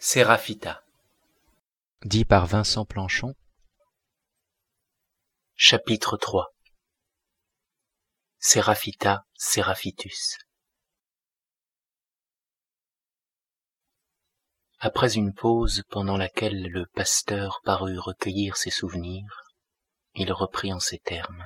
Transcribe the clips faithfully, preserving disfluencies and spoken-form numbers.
Séraphita. Dit par Vincent Planchon. Chapitre trois. Séraphita Séraphitus. Après une pause pendant laquelle le pasteur parut recueillir ses souvenirs, il reprit en ces termes.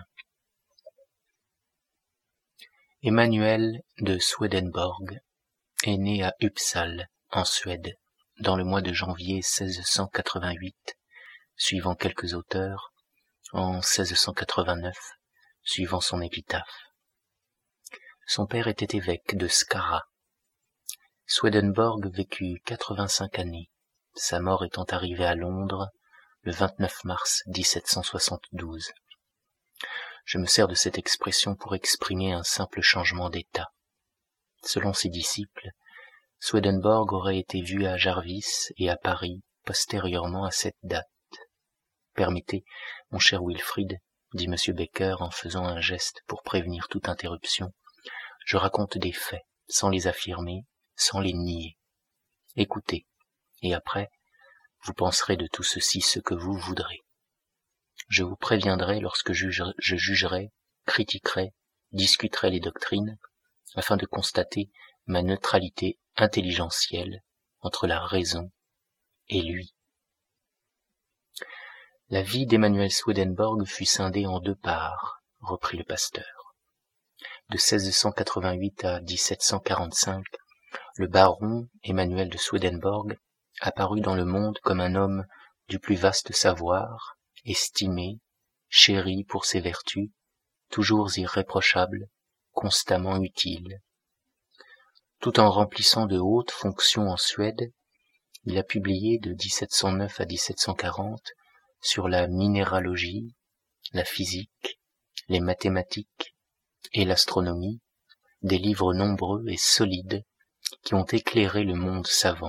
Emmanuel de Swedenborg est né à Uppsala, en Suède, dans le mois de janvier seize cent quatre-vingt-huit, suivant quelques auteurs, en seize cent quatre-vingt-neuf, suivant son épitaphe. Son père était évêque de Skara. Swedenborg vécut quatre-vingt-cinq années, sa mort étant arrivée à Londres le vingt-neuf mars dix-sept cent soixante-douze. Je me sers de cette expression pour exprimer un simple changement d'état. Selon ses disciples, Swedenborg aurait été vu à Jarvis et à Paris postérieurement à cette date. Permettez, mon cher Wilfrid, dit M. Becker en faisant un geste pour prévenir toute interruption, je raconte des faits, sans les affirmer, sans les nier. Écoutez, et après, vous penserez de tout ceci ce que vous voudrez. Je vous préviendrai lorsque juge, je jugerai, critiquerai, discuterai les doctrines, afin de constater ma neutralité intelligentielle entre la raison et lui. La vie d'Emmanuel Swedenborg fut scindée en deux parts, reprit le pasteur. De seize cent quatre-vingt-huit à dix-sept cent quarante-cinq, le baron Emmanuel de Swedenborg apparut dans le monde comme un homme du plus vaste savoir, estimé, chéri pour ses vertus, toujours irréprochable, constamment utile. Tout en remplissant de hautes fonctions en Suède, il a publié de dix-sept cent neuf à dix-sept cent quarante sur la minéralogie, la physique, les mathématiques et l'astronomie, des livres nombreux et solides qui ont éclairé le monde savant.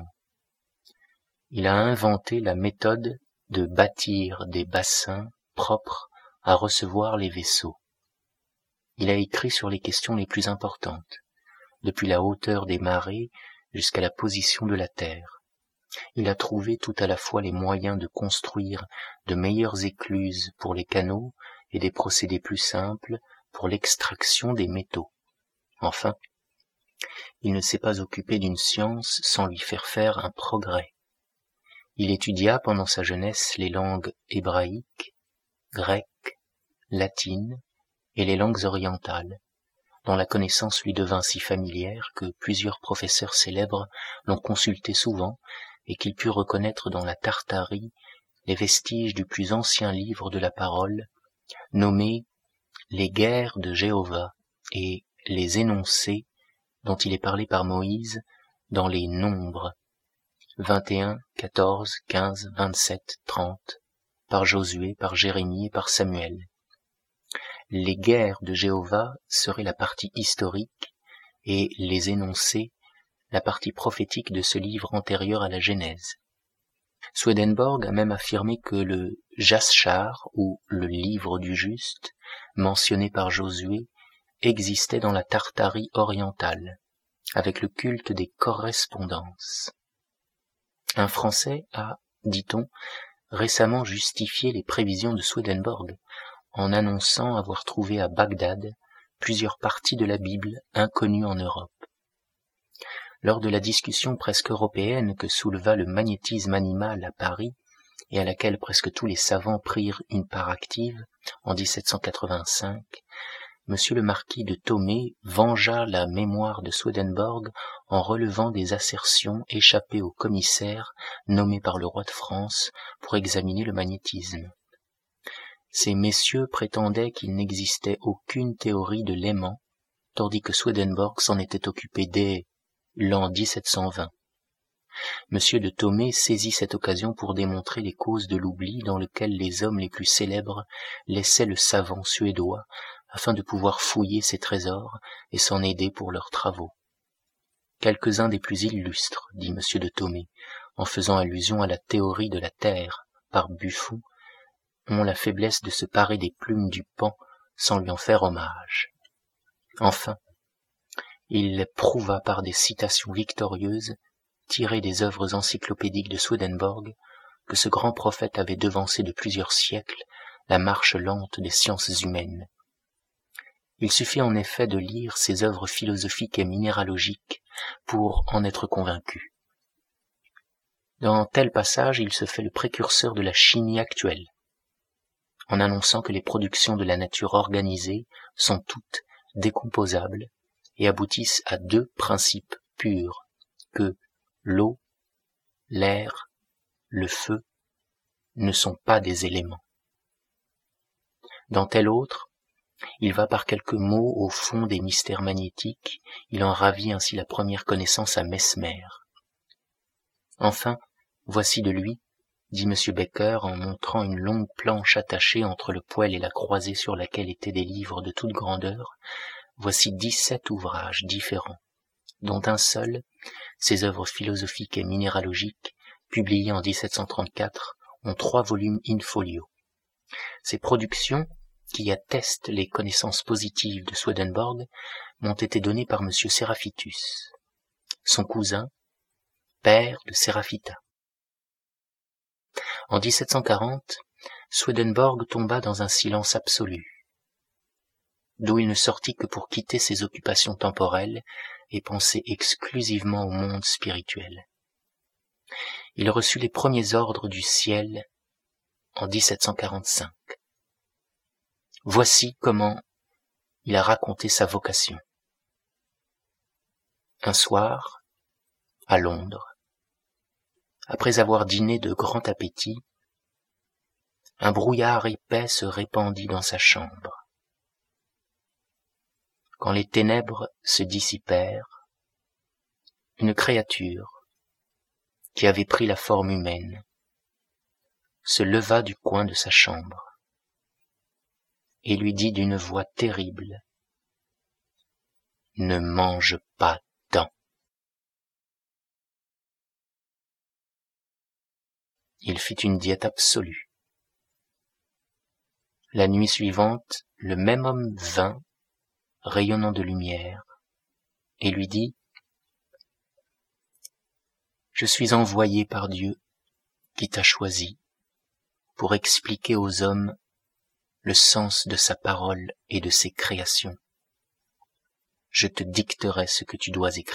Il a inventé la méthode de bâtir des bassins propres à recevoir les vaisseaux. Il a écrit sur les questions les plus importantes, depuis la hauteur des marées jusqu'à la position de la Terre. Il a trouvé tout à la fois les moyens de construire de meilleures écluses pour les canaux et des procédés plus simples pour l'extraction des métaux. Enfin, il ne s'est pas occupé d'une science sans lui faire faire un progrès. Il étudia pendant sa jeunesse les langues hébraïques, grecques, latines et les langues orientales, dont la connaissance lui devint si familière que plusieurs professeurs célèbres l'ont consulté souvent et qu'il put reconnaître dans la Tartarie les vestiges du plus ancien livre de la parole, nommé « Les guerres de Jéhovah » et « Les énoncés » dont il est parlé par Moïse dans les Nombres, vingt et un, quatorze, quinze, vingt-sept, trente, par Josué, par Jérémie et par Samuel. Les guerres de Jéhovah seraient la partie historique et les énoncés la partie prophétique de ce livre antérieur à la Genèse. Swedenborg a même affirmé que le Jaschar, ou le livre du juste, mentionné par Josué, existait dans la Tartarie orientale, avec le culte des correspondances. Un Français a, dit-on, récemment justifié les prévisions de Swedenborg en annonçant avoir trouvé à Bagdad plusieurs parties de la Bible inconnues en Europe. Lors de la discussion presque européenne que souleva le magnétisme animal à Paris, et à laquelle presque tous les savants prirent une part active, en dix-sept cent quatre-vingt-cinq, Monsieur le marquis de Thomé vengea la mémoire de Swedenborg en relevant des assertions échappées au commissaire nommé par le roi de France pour examiner le magnétisme. Ces messieurs prétendaient qu'il n'existait aucune théorie de l'aimant, tandis que Swedenborg s'en était occupé dès l'an dix-sept cent vingt. Monsieur de Thomé saisit cette occasion pour démontrer les causes de l'oubli dans lequel les hommes les plus célèbres laissaient le savant suédois afin de pouvoir fouiller ses trésors et s'en aider pour leurs travaux. Quelques-uns des plus illustres, dit Monsieur de Thomé, en faisant allusion à la théorie de la Terre par Buffon, ont la faiblesse de se parer des plumes du paon sans lui en faire hommage. Enfin, il prouva par des citations victorieuses tirées des œuvres encyclopédiques de Swedenborg que ce grand prophète avait devancé de plusieurs siècles la marche lente des sciences humaines. Il suffit en effet de lire ses œuvres philosophiques et minéralogiques pour en être convaincu. Dans tel passage, il se fait le précurseur de la chimie actuelle, en annonçant que les productions de la nature organisée sont toutes décomposables et aboutissent à deux principes purs, que l'eau, l'air, le feu ne sont pas des éléments. Dans tel autre, il va par quelques mots au fond des mystères magnétiques, il en ravit ainsi la première connaissance à Mesmer. Enfin, voici de lui, dit M. Becker en montrant une longue planche attachée entre le poêle et la croisée sur laquelle étaient des livres de toute grandeur, voici dix-sept ouvrages différents, dont un seul, ses œuvres philosophiques et minéralogiques, publiées en dix-sept cent trente-quatre, ont trois volumes in folio. Ces productions, qui attestent les connaissances positives de Swedenborg, m'ont été données par M. Seraphitus, son cousin, père de Séraphita. En dix-sept cent quarante, Swedenborg tomba dans un silence absolu, d'où il ne sortit que pour quitter ses occupations temporelles et penser exclusivement au monde spirituel. Il reçut les premiers ordres du ciel en dix-sept cent quarante-cinq. Voici comment il a raconté sa vocation. Un soir, à Londres, après avoir dîné de grand appétit, un brouillard épais se répandit dans sa chambre. Quand les ténèbres se dissipèrent, une créature, qui avait pris la forme humaine, se leva du coin de sa chambre et lui dit d'une voix terrible : « Ne mange pas tant. » Il fit une diète absolue. La nuit suivante, le même homme vint, rayonnant de lumière, et lui dit : « Je suis envoyé par Dieu qui t'a choisi pour expliquer aux hommes le sens de sa parole et de ses créations. Je te dicterai ce que tu dois écrire. »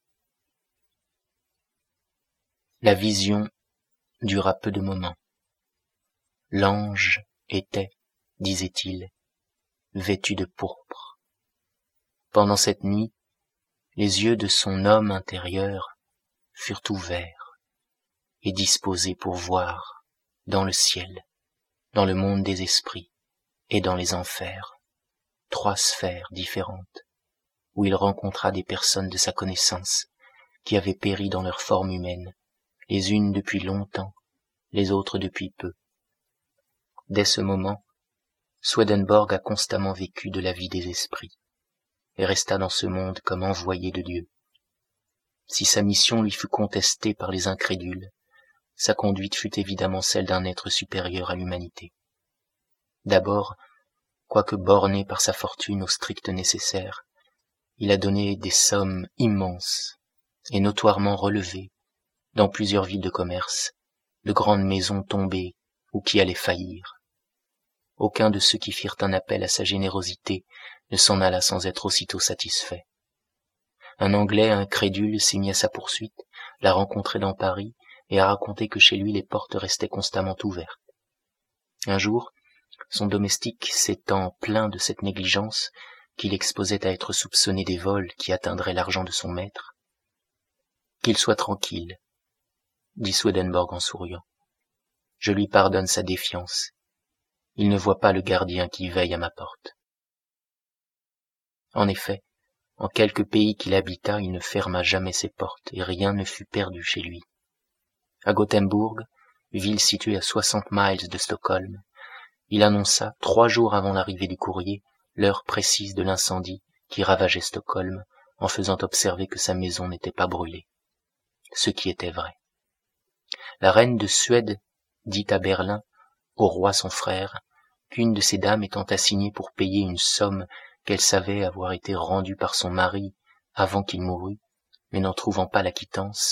La vision dura peu de moments. L'ange était, disait-il, vêtu de pourpre. Pendant cette nuit, les yeux de son homme intérieur furent ouverts et disposés pour voir dans le ciel, dans le monde des esprits et dans les enfers, trois sphères différentes, où il rencontra des personnes de sa connaissance qui avaient péri dans leur forme humaine, les unes depuis longtemps, les autres depuis peu. Dès ce moment, Swedenborg a constamment vécu de la vie des esprits, et resta dans ce monde comme envoyé de Dieu. Si sa mission lui fut contestée par les incrédules, sa conduite fut évidemment celle d'un être supérieur à l'humanité. D'abord, quoique borné par sa fortune au strict nécessaire, il a donné des sommes immenses et notoirement relevées dans plusieurs villes de commerce, de grandes maisons tombées ou qui allaient faillir. Aucun de ceux qui firent un appel à sa générosité ne s'en alla sans être aussitôt satisfait. Un Anglais incrédule s'est mis à sa poursuite, l'a rencontré dans Paris et a raconté que chez lui les portes restaient constamment ouvertes. Un jour, son domestique s'étant plaint de cette négligence qu'il exposait à être soupçonné des vols qui atteindraient l'argent de son maître. « Qu'il soit tranquille, » dit Swedenborg en souriant. « Je lui pardonne sa défiance. Il ne voit pas le gardien qui veille à ma porte. » En effet, en quelque pays qu'il habita, il ne ferma jamais ses portes et rien ne fut perdu chez lui. À Gothenburg, ville située à soixante miles de Stockholm, il annonça, trois jours avant l'arrivée du courrier, l'heure précise de l'incendie qui ravageait Stockholm, en faisant observer que sa maison n'était pas brûlée. Ce qui était vrai. La reine de Suède dit à Berlin, au roi son frère, qu'une de ses dames étant assignée pour payer une somme qu'elle savait avoir été rendue par son mari avant qu'il mourût, mais n'en trouvant pas la quittance,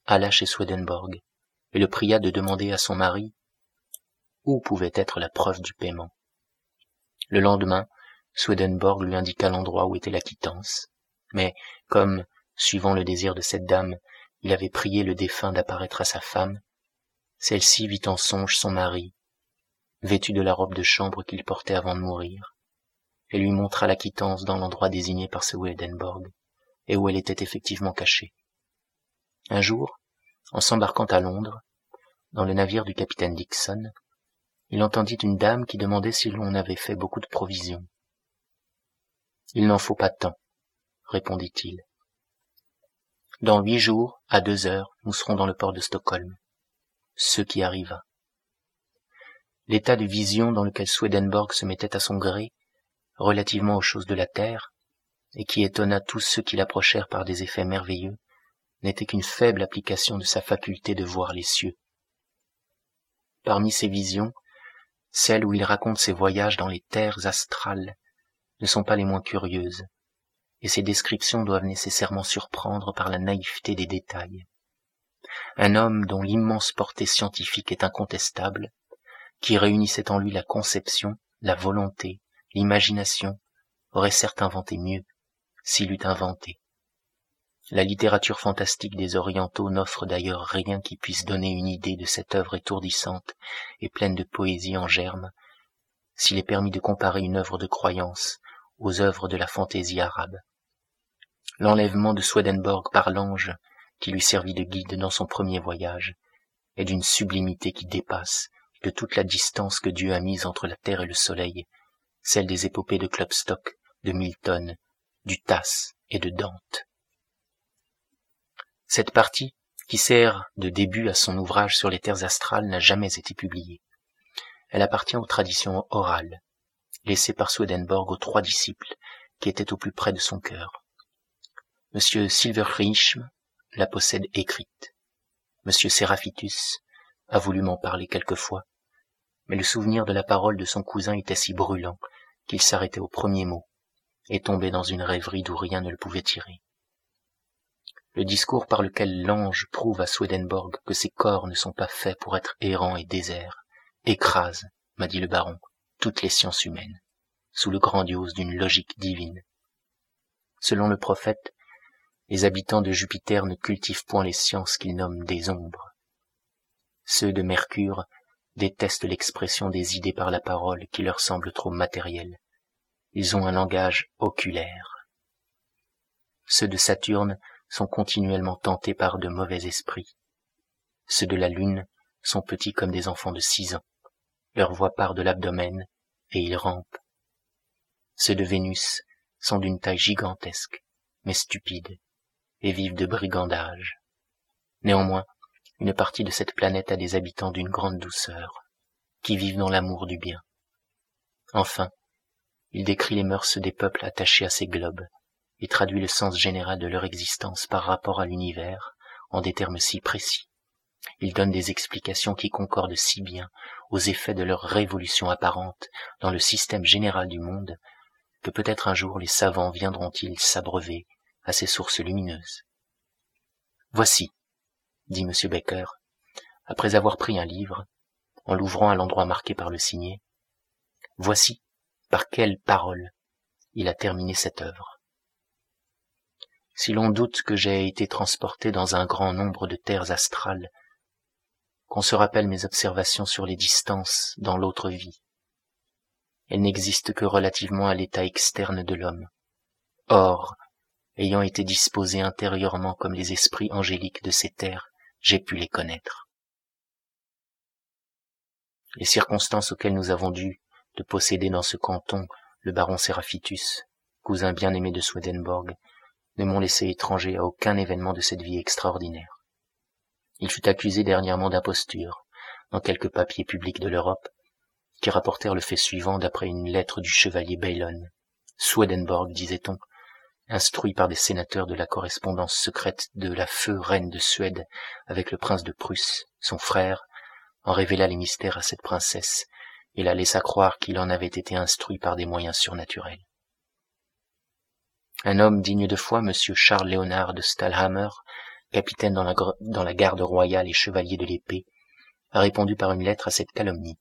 alla chez Swedenborg et le pria de demander à son mari où pouvait être la preuve du paiement. Le lendemain, Swedenborg lui indiqua l'endroit où était la quittance, mais comme, suivant le désir de cette dame, il avait prié le défunt d'apparaître à sa femme, celle-ci vit en songe son mari, vêtu de la robe de chambre qu'il portait avant de mourir, et lui montra la quittance dans l'endroit désigné par Swedenborg, et où elle était effectivement cachée. Un jour, en s'embarquant à Londres, dans le navire du capitaine Dixon, il entendit une dame qui demandait si l'on avait fait beaucoup de provisions. « Il n'en faut pas tant, » répondit-il. « Dans huit jours, à deux heures, nous serons dans le port de Stockholm. » Ce qui arriva. L'état de vision dans lequel Swedenborg se mettait à son gré, relativement aux choses de la terre, et qui étonna tous ceux qui l'approchèrent par des effets merveilleux, n'était qu'une faible application de sa faculté de voir les cieux. Parmi ces visions, celles où il raconte ses voyages dans les terres astrales ne sont pas les moins curieuses, et ces descriptions doivent nécessairement surprendre par la naïveté des détails. Un homme dont l'immense portée scientifique est incontestable, qui réunissait en lui la conception, la volonté, l'imagination, aurait certes inventé mieux, s'il eût inventé. La littérature fantastique des Orientaux n'offre d'ailleurs rien qui puisse donner une idée de cette œuvre étourdissante et pleine de poésie en germe, s'il est permis de comparer une œuvre de croyance aux œuvres de la fantaisie arabe. L'enlèvement de Swedenborg par l'ange qui lui servit de guide dans son premier voyage est d'une sublimité qui dépasse, de toute la distance que Dieu a mise entre la terre et le soleil, celle des épopées de Klopstock, de Milton, du Tasse et de Dante. Cette partie, qui sert de début à son ouvrage sur les terres astrales, n'a jamais été publiée. Elle appartient aux traditions orales, laissées par Swedenborg aux trois disciples qui étaient au plus près de son cœur. Monsieur Silverschreim la possède écrite. Monsieur Séraphitus a voulu m'en parler quelquefois, mais le souvenir de la parole de son cousin était si brûlant qu'il s'arrêtait au premier mot et tombait dans une rêverie d'où rien ne le pouvait tirer. Le discours par lequel l'ange prouve à Swedenborg que ses corps ne sont pas faits pour être errants et déserts écrase, m'a dit le baron, toutes les sciences humaines, sous le grandiose d'une logique divine. Selon le prophète, les habitants de Jupiter ne cultivent point les sciences qu'ils nomment des ombres. Ceux de Mercure détestent l'expression des idées par la parole qui leur semble trop matérielle. Ils ont un langage oculaire. Ceux de Saturne sont continuellement tentés par de mauvais esprits. Ceux de la Lune sont petits comme des enfants de six ans. Leur voix part de l'abdomen et ils rampent. Ceux de Vénus sont d'une taille gigantesque, mais stupides, et vivent de brigandage. Néanmoins, une partie de cette planète a des habitants d'une grande douceur, qui vivent dans l'amour du bien. Enfin, il décrit les mœurs des peuples attachés à ces globes, et traduit le sens général de leur existence par rapport à l'univers en des termes si précis. Il donne des explications qui concordent si bien aux effets de leur révolution apparente dans le système général du monde que peut-être un jour les savants viendront-ils s'abreuver à ces sources lumineuses. Voici, dit M. Becker, après avoir pris un livre, en l'ouvrant à l'endroit marqué par le signet, voici par quelles paroles il a terminé cette œuvre. Si l'on doute que j'ai été transporté dans un grand nombre de terres astrales, qu'on se rappelle mes observations sur les distances dans l'autre vie, elles n'existent que relativement à l'état externe de l'homme. Or, ayant été disposé intérieurement comme les esprits angéliques de ces terres, j'ai pu les connaître. Les circonstances auxquelles nous avons dû de posséder dans ce canton le baron Séraphitus, cousin bien-aimé de Swedenborg, ne m'ont laissé étranger à aucun événement de cette vie extraordinaire. Il fut accusé dernièrement d'imposture, dans quelques papiers publics de l'Europe, qui rapportèrent le fait suivant d'après une lettre du chevalier Baylon. Swedenborg, disait-on, instruit par des sénateurs de la correspondance secrète de la feu reine de Suède avec le prince de Prusse, son frère, en révéla les mystères à cette princesse et la laissa croire qu'il en avait été instruit par des moyens surnaturels. Un homme digne de foi, M. Charles Léonard de Stahlhammer, capitaine dans la, dans la garde royale et chevalier de l'épée, a répondu par une lettre à cette calomnie.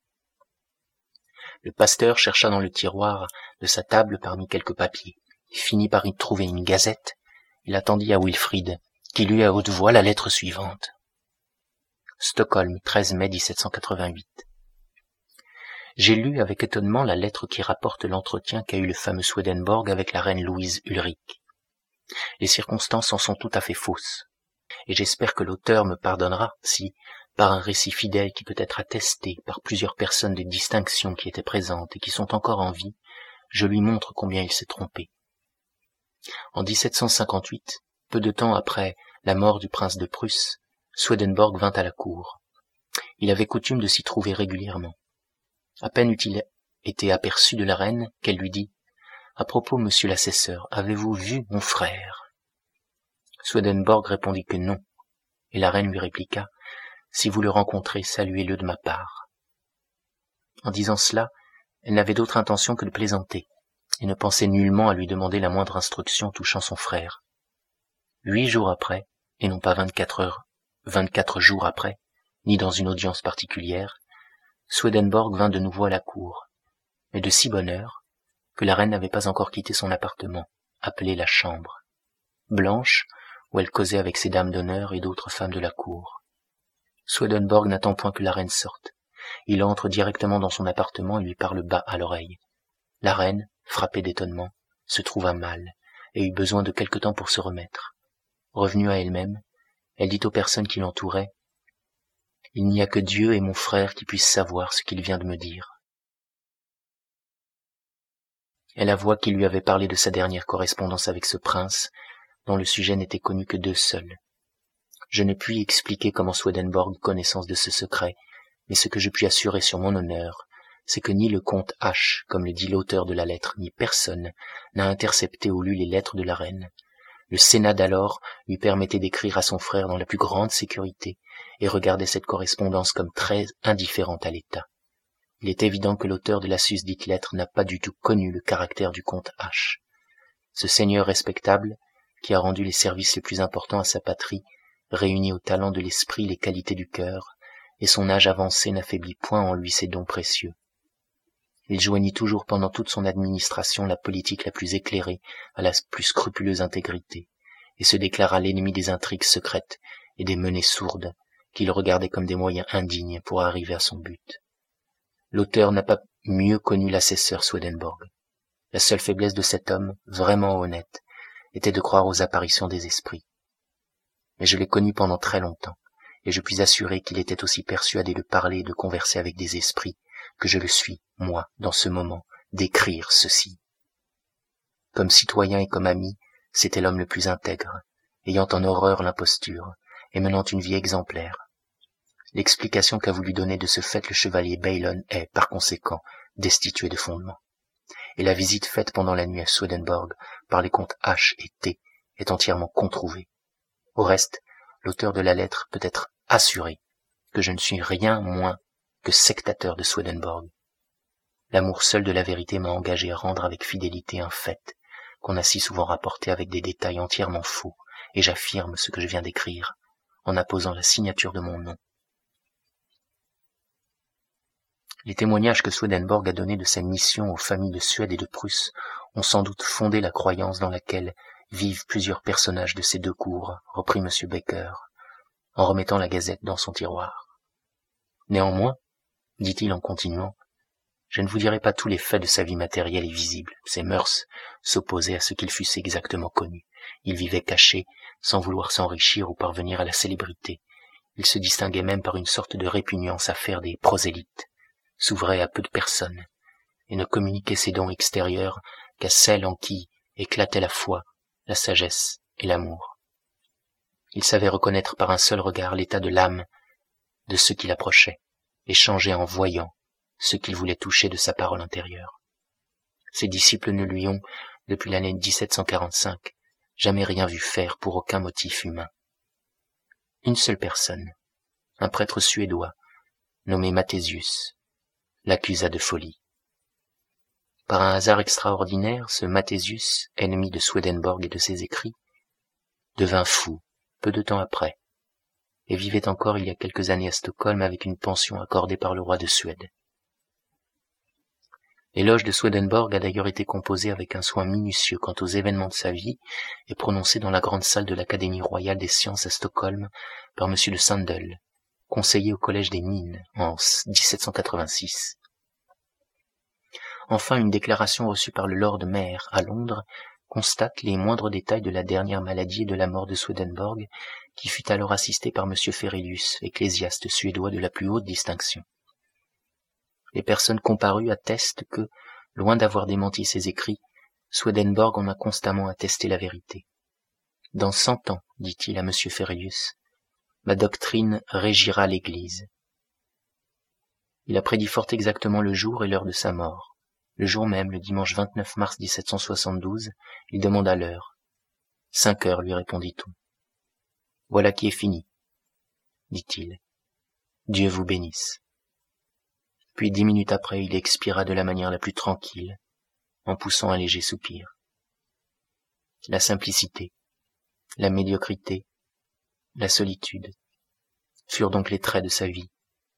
Le pasteur chercha dans le tiroir de sa table parmi quelques papiers. Il finit par y trouver une gazette. Il attendit à Wilfrid, qui lut à haute voix la lettre suivante. Stockholm, treize mai mille sept cent quatre-vingt-huit. J'ai lu avec étonnement la lettre qui rapporte l'entretien qu'a eu le fameux Swedenborg avec la reine Louise Ulrich. Les circonstances en sont tout à fait fausses, et j'espère que l'auteur me pardonnera si, par un récit fidèle qui peut être attesté par plusieurs personnes de distinction qui étaient présentes et qui sont encore en vie, je lui montre combien il s'est trompé. En dix-sept cent cinquante-huit, peu de temps après la mort du prince de Prusse, Swedenborg vint à la cour. Il avait coutume de s'y trouver régulièrement. À peine eut-il été aperçu de la reine qu'elle lui dit « À propos, monsieur l'assesseur, avez-vous vu mon frère ?» Swedenborg répondit que non, et la reine lui répliqua « Si vous le rencontrez, saluez-le de ma part. » En disant cela, elle n'avait d'autre intention que de plaisanter, et ne pensait nullement à lui demander la moindre instruction touchant son frère. Huit jours après, et non pas vingt-quatre heures, vingt-quatre jours après, ni dans une audience particulière, Swedenborg vint de nouveau à la cour, mais de si bonne heure que la reine n'avait pas encore quitté son appartement, appelé la chambre, blanche, où elle causait avec ses dames d'honneur et d'autres femmes de la cour. Swedenborg n'attend point que la reine sorte. Il entre directement dans son appartement et lui parle bas à l'oreille. La reine, frappée d'étonnement, se trouva mal et eut besoin de quelque temps pour se remettre. Revenue à elle-même, elle dit aux personnes qui l'entouraient « Il n'y a que Dieu et mon frère qui puissent savoir ce qu'il vient de me dire. » Elle avoua qu'il lui avait parlé de sa dernière correspondance avec ce prince, dont le sujet n'était connu que d'eux seuls. Je ne puis expliquer comment Swedenborg eut connaissance de ce secret, mais ce que je puis assurer sur mon honneur, c'est que ni le comte H, comme le dit l'auteur de la lettre, ni personne n'a intercepté ou lu les lettres de la reine. Le Sénat d'alors lui permettait d'écrire à son frère dans la plus grande sécurité et regardait cette correspondance comme très indifférente à l'État. Il est évident que l'auteur de la susdite lettre n'a pas du tout connu le caractère du comte H. Ce seigneur respectable, qui a rendu les services les plus importants à sa patrie, réunit au talent de l'esprit les qualités du cœur, et son âge avancé n'affaiblit point en lui ses dons précieux. Il joignit toujours pendant toute son administration la politique la plus éclairée à la plus scrupuleuse intégrité, et se déclara l'ennemi des intrigues secrètes et des menées sourdes, qu'il regardait comme des moyens indignes pour arriver à son but. L'auteur n'a pas mieux connu l'assesseur Swedenborg. La seule faiblesse de cet homme, vraiment honnête, était de croire aux apparitions des esprits. Mais je l'ai connu pendant très longtemps, et je puis assurer qu'il était aussi persuadé de parler et de converser avec des esprits que je le suis, moi, dans ce moment, d'écrire ceci. Comme citoyen et comme ami, c'était l'homme le plus intègre, ayant en horreur l'imposture, et menant une vie exemplaire. L'explication qu'a voulu donner de ce fait le chevalier Baylon est, par conséquent, destituée de fondement. Et la visite faite pendant la nuit à Swedenborg par les comtes H et T est entièrement controuvée. Au reste, l'auteur de la lettre peut être assuré que je ne suis rien moins que sectateur de Swedenborg. L'amour seul de la vérité m'a engagé à rendre avec fidélité un fait qu'on a si souvent rapporté avec des détails entièrement faux, et j'affirme ce que je viens d'écrire, en apposant la signature de mon nom. Les témoignages que Swedenborg a donnés de sa mission aux familles de Suède et de Prusse ont sans doute fondé la croyance dans laquelle vivent plusieurs personnages de ces deux cours, reprit M. Baker, en remettant la gazette dans son tiroir. Néanmoins, dit-il en continuant, je ne vous dirai pas tous les faits de sa vie matérielle et visible. Ses mœurs s'opposaient à ce qu'ils fussent exactement connus. Il vivait caché, sans vouloir s'enrichir ou parvenir à la célébrité. Il se distinguait même par une sorte de répugnance à faire des prosélytes, s'ouvrait à peu de personnes, et ne communiquait ses dons extérieurs qu'à celles en qui éclataient la foi, la sagesse et l'amour. Il savait reconnaître par un seul regard l'état de l'âme de ceux qui l'approchaient, et changer en voyant ce qu'il voulait toucher de sa parole intérieure. Ses disciples ne lui ont, depuis l'année dix-sept cent quarante-cinq, jamais rien vu faire pour aucun motif humain. Une seule personne, un prêtre suédois, nommé Mathésius, l'accusa de folie. Par un hasard extraordinaire, ce Mathésius, ennemi de Swedenborg et de ses écrits, devint fou peu de temps après, et vivait encore il y a quelques années à Stockholm avec une pension accordée par le roi de Suède. L'éloge de Swedenborg a d'ailleurs été composé avec un soin minutieux quant aux événements de sa vie et prononcé dans la grande salle de l'Académie royale des sciences à Stockholm par M. de Sandel, conseiller au Collège des Mines en dix-sept cent quatre-vingt-six. Enfin, une déclaration reçue par le Lord Mayor à Londres constate les moindres détails de la dernière maladie et de la mort de Swedenborg, qui fut alors assisté par M. Ferelius, ecclésiaste suédois de la plus haute distinction. Les personnes comparues attestent que, loin d'avoir démenti ses écrits, Swedenborg en a constamment attesté la vérité. Dans cent ans, dit-il à M. Ferelius, ma doctrine régira l'Église. Il a prédit fort exactement le jour et l'heure de sa mort. Le jour même, le dimanche vingt-neuf mars mille sept cent soixante-douze, il demanda l'heure. Cinq heures, lui répondit-on. Voilà qui est fini, dit-il. Dieu vous bénisse. Puis dix minutes après, il expira de la manière la plus tranquille, en poussant un léger soupir. La simplicité, la médiocrité, la solitude furent donc les traits de sa vie.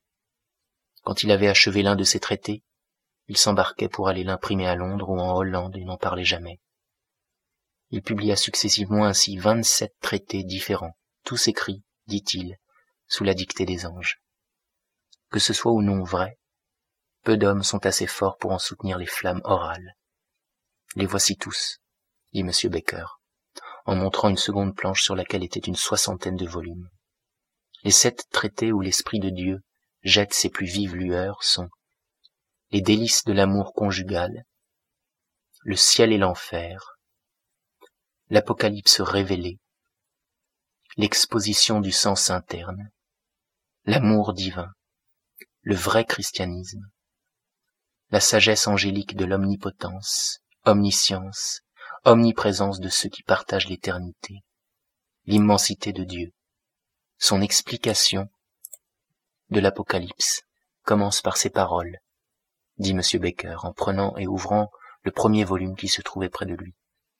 Quand il avait achevé l'un de ses traités, il s'embarquait pour aller l'imprimer à Londres ou en Hollande et n'en parlait jamais. Il publia successivement ainsi vingt-sept traités différents, tous écrits, dit-il, sous la dictée des anges. Que ce soit ou non vrai, peu d'hommes sont assez forts pour en soutenir les flammes orales. Les voici tous, dit M. Baker, en montrant une seconde planche sur laquelle était une soixantaine de volumes. Les sept traités où l'Esprit de Dieu jette ses plus vives lueurs sont les délices de l'amour conjugal, le ciel et l'enfer, l'Apocalypse révélé, l'exposition du sens interne, l'amour divin, le vrai christianisme, la sagesse angélique de l'omnipotence, omniscience, omniprésence de ceux qui partagent l'éternité, l'immensité de Dieu. Son explication de l'Apocalypse commence par ces paroles, dit M. Baker en prenant et ouvrant le premier volume qui se trouvait près de lui.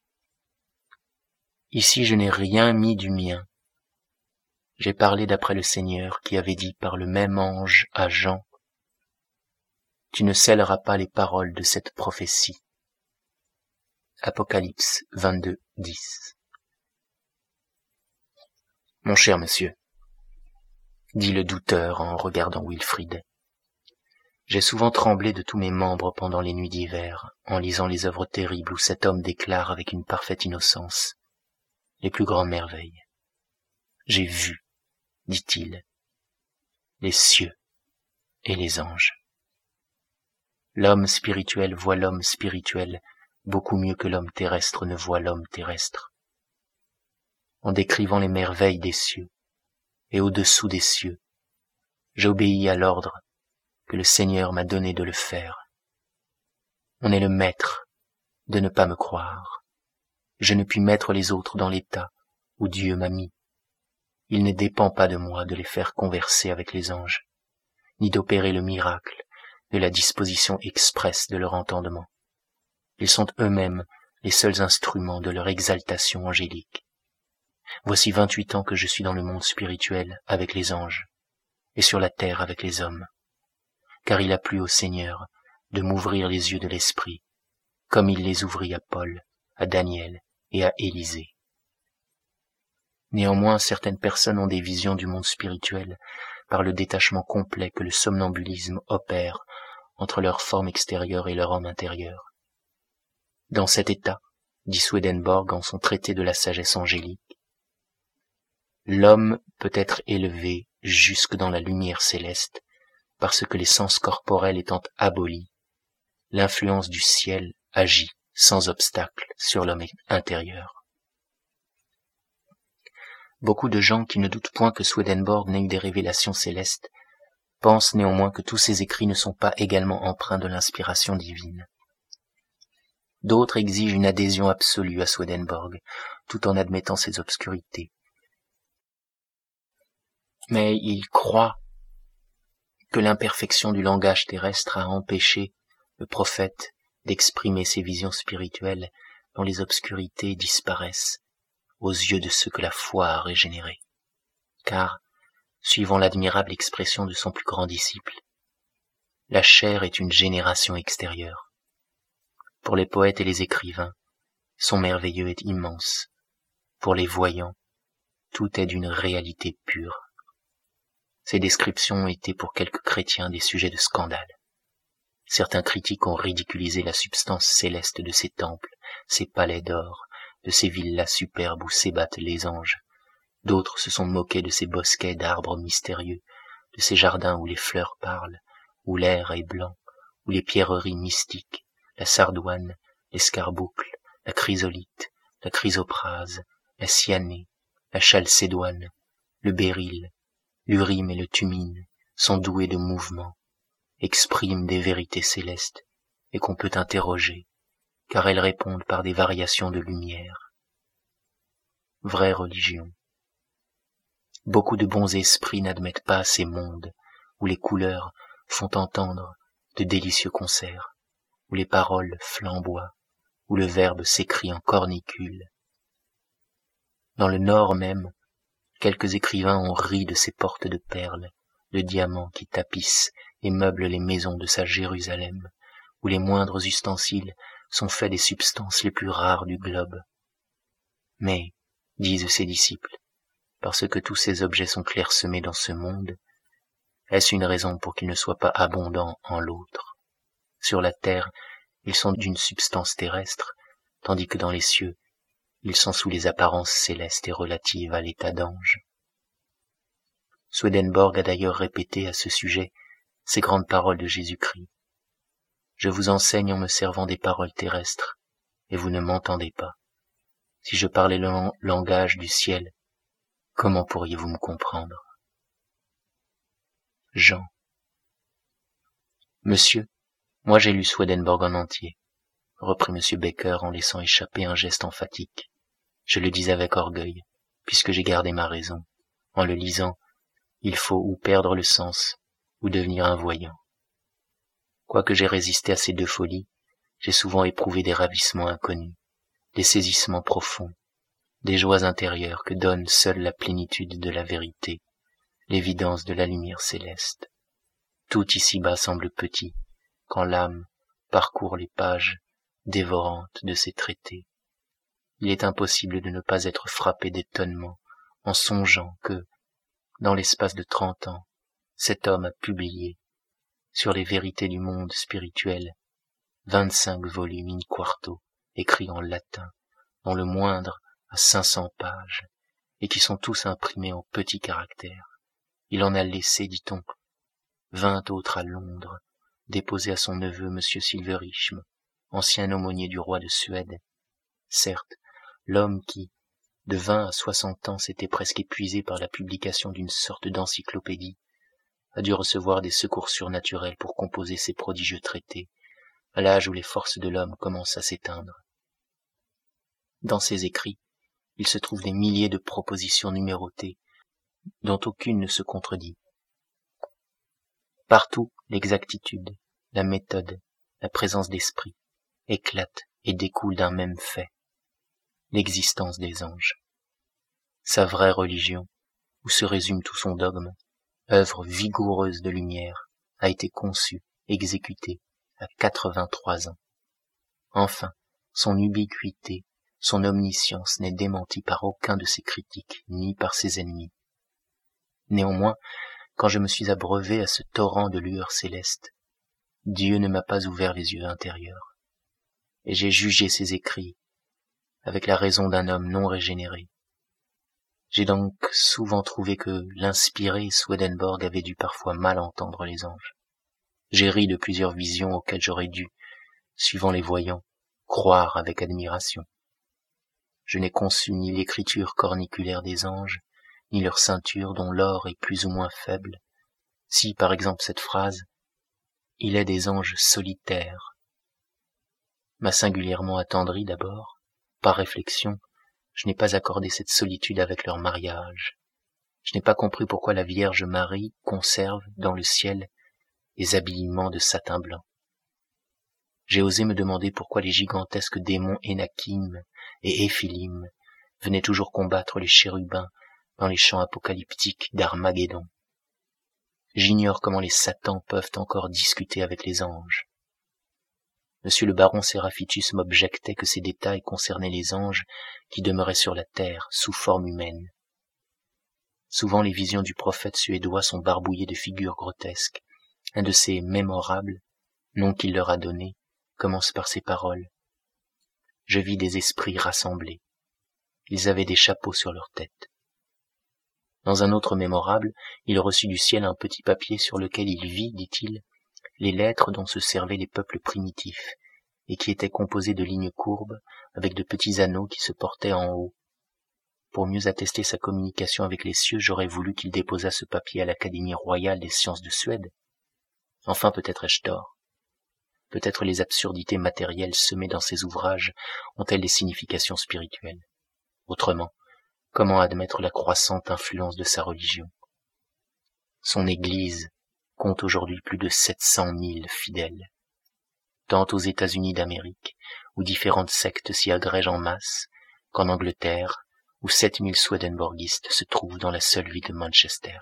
Ici je n'ai rien mis du mien. J'ai parlé d'après le Seigneur qui avait dit par le même ange à Jean, « Tu ne scelleras pas les paroles de cette prophétie. » Apocalypse vingt-deux, dix. Mon cher monsieur, dit le douteur en regardant Wilfrid, j'ai souvent tremblé de tous mes membres pendant les nuits d'hiver, en lisant les œuvres terribles où cet homme déclare avec une parfaite innocence les plus grandes merveilles. J'ai vu, dit-il, les cieux et les anges. L'homme spirituel voit l'homme spirituel beaucoup mieux que l'homme terrestre ne voit l'homme terrestre. En décrivant les merveilles des cieux et au-dessous des cieux, j'obéis à l'ordre que le Seigneur m'a donné de le faire. On est le maître de ne pas me croire. Je ne puis mettre les autres dans l'état où Dieu m'a mis. Il ne dépend pas de moi de les faire converser avec les anges, ni d'opérer le miracle de la disposition expresse de leur entendement. Ils sont eux-mêmes les seuls instruments de leur exaltation angélique. Voici vingt-huit ans que je suis dans le monde spirituel avec les anges, et sur la terre avec les hommes, car il a plu au Seigneur de m'ouvrir les yeux de l'esprit, comme il les ouvrit à Paul, à Daniel et à Élisée. Néanmoins, certaines personnes ont des visions du monde spirituel par le détachement complet que le somnambulisme opère entre leur forme extérieure et leur homme intérieur. Dans cet état, dit Swedenborg en son traité de la sagesse angélique, l'homme peut être élevé jusque dans la lumière céleste parce que les sens corporels étant abolis, l'influence du ciel agit sans obstacle sur l'homme intérieur. Beaucoup de gens qui ne doutent point que Swedenborg n'ait eu des révélations célestes pensent néanmoins que tous ses écrits ne sont pas également empreints de l'inspiration divine. D'autres exigent une adhésion absolue à Swedenborg, tout en admettant ses obscurités. Mais ils croient que l'imperfection du langage terrestre a empêché le prophète d'exprimer ses visions spirituelles dont les obscurités disparaissent aux yeux de ceux que la foi a régénérés. Car, suivant l'admirable expression de son plus grand disciple, la chair est une génération extérieure. Pour les poètes et les écrivains, son merveilleux est immense. Pour les voyants, tout est d'une réalité pure. Ces descriptions ont été pour quelques chrétiens des sujets de scandale. Certains critiques ont ridiculisé la substance céleste de ces temples, ces palais d'or, de ces villas superbes où s'ébattent les anges. D'autres se sont moqués de ces bosquets d'arbres mystérieux, de ces jardins où les fleurs parlent, où l'air est blanc, où les pierreries mystiques, la sardoine, l'escarboucle, la chrysolite, la chrysoprase, la cyanée, la chalcédoine, le béryl, l'urim et le thumine sont doués de mouvement, expriment des vérités célestes et qu'on peut interroger, car elles répondent par des variations de lumière. Vraie religion. Beaucoup de bons esprits n'admettent pas ces mondes où les couleurs font entendre de délicieux concerts, où les paroles flamboient, où le verbe s'écrit en cornicule. Dans le Nord même, quelques écrivains ont ri de ces portes de perles, de diamants qui tapissent et meublent les maisons de sa Jérusalem, où les moindres ustensiles sont faits des substances les plus rares du globe. Mais, disent ses disciples, parce que tous ces objets sont clairsemés dans ce monde, est-ce une raison pour qu'ils ne soient pas abondants en l'autre? Sur la terre, ils sont d'une substance terrestre, tandis que dans les cieux, ils sont sous les apparences célestes et relatives à l'état d'ange. Swedenborg a d'ailleurs répété à ce sujet ces grandes paroles de Jésus-Christ. Je vous enseigne en me servant des paroles terrestres, et vous ne m'entendez pas. Si je parlais le langage du ciel, comment pourriez-vous me comprendre? Jean. Monsieur, moi j'ai lu Swedenborg en entier, reprit M. Baker en laissant échapper un geste emphatique. Je le dis avec orgueil, puisque j'ai gardé ma raison. En le lisant, il faut ou perdre le sens, ou devenir un voyant. Quoique j'ai résisté à ces deux folies, j'ai souvent éprouvé des ravissements inconnus, des saisissements profonds, des joies intérieures que donne seule la plénitude de la vérité, l'évidence de la lumière céleste. Tout ici-bas semble petit, quand l'âme parcourt les pages dévorantes de ces traités. Il est impossible de ne pas être frappé d'étonnement en songeant que, dans l'espace de trente ans, cet homme a publié, sur les vérités du monde spirituel, vingt-cinq volumes in quarto, écrits en latin, dont le moindre a cinq cents pages, et qui sont tous imprimés en petits caractères. Il en a laissé, dit-on, vingt autres à Londres, déposés à son neveu M. Silverisham, ancien aumônier du roi de Suède. Certes, l'homme qui, de vingt à soixante ans, s'était presque épuisé par la publication d'une sorte d'encyclopédie, a dû recevoir des secours surnaturels pour composer ces prodigieux traités, à l'âge où les forces de l'homme commencent à s'éteindre. Dans ses écrits, il se trouve des milliers de propositions numérotées, dont aucune ne se contredit. Partout, l'exactitude, la méthode, la présence d'esprit éclatent et découlent d'un même fait, l'existence des anges. Sa vraie religion, où se résume tout son dogme, œuvre vigoureuse de lumière, a été conçue, exécutée à quatre-vingt-trois ans. Enfin, son ubiquité, son omniscience n'est démentie par aucun de ses critiques, ni par ses ennemis. Néanmoins, quand je me suis abreuvé à ce torrent de lueurs célestes, Dieu ne m'a pas ouvert les yeux intérieurs, et j'ai jugé ses écrits avec la raison d'un homme non régénéré. J'ai donc souvent trouvé que l'inspiré Swedenborg avait dû parfois mal entendre les anges. J'ai ri de plusieurs visions auxquelles j'aurais dû, suivant les voyants, croire avec admiration. Je n'ai conçu ni l'écriture corniculaire des anges, ni leur ceinture dont l'or est plus ou moins faible. Si, par exemple, cette phrase « Il est des anges solitaires » m'a singulièrement attendri d'abord, par réflexion, je n'ai pas accordé cette solitude avec leur mariage. Je n'ai pas compris pourquoi la Vierge Marie conserve, dans le ciel, les habillements de satin blanc. J'ai osé me demander pourquoi les gigantesques démons Énakim et Éphilim venait toujours combattre les chérubins dans les champs apocalyptiques d'Armageddon. J'ignore comment les satans peuvent encore discuter avec les anges. Monsieur le baron Séraphitus m'objectait que ces détails concernaient les anges qui demeuraient sur la terre, sous forme humaine. Souvent les visions du prophète suédois sont barbouillées de figures grotesques. Un de ces mémorables, nom qu'il leur a donné, commence par ces paroles. Je vis des esprits rassemblés. Ils avaient des chapeaux sur leur tête. Dans un autre mémorable, il reçut du ciel un petit papier sur lequel il vit, dit-il, les lettres dont se servaient les peuples primitifs, et qui étaient composées de lignes courbes, avec de petits anneaux qui se portaient en haut. Pour mieux attester sa communication avec les cieux, j'aurais voulu qu'il déposât ce papier à l'Académie royale des sciences de Suède. Enfin, peut-être ai-je tort. Peut-être les absurdités matérielles semées dans ces ouvrages ont-elles des significations spirituelles. Autrement, comment admettre la croissante influence de sa religion? Son Église compte aujourd'hui plus de sept cent mille fidèles, tant aux États-Unis d'Amérique, où différentes sectes s'y agrègent en masse, qu'en Angleterre, où sept mille swedenborgistes se trouvent dans la seule ville de Manchester.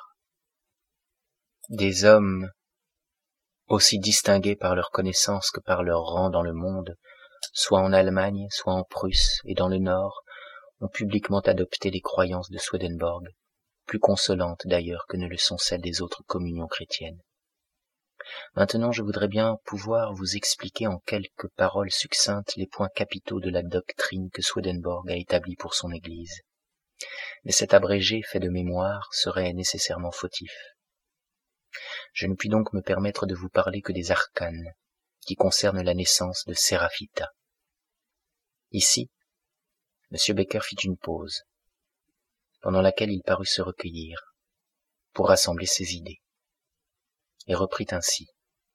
Des hommes aussi distingués par leur connaissance que par leur rang dans le monde, soit en Allemagne, soit en Prusse et dans le Nord, ont publiquement adopté les croyances de Swedenborg, plus consolantes d'ailleurs que ne le sont celles des autres communions chrétiennes. Maintenant, je voudrais bien pouvoir vous expliquer en quelques paroles succinctes les points capitaux de la doctrine que Swedenborg a établie pour son Église. Mais cet abrégé fait de mémoire serait nécessairement fautif. Je ne puis donc me permettre de vous parler que des arcanes, qui concernent la naissance de Séraphita. Ici, M. Becker fit une pause, pendant laquelle il parut se recueillir, pour rassembler ses idées, et reprit ainsi.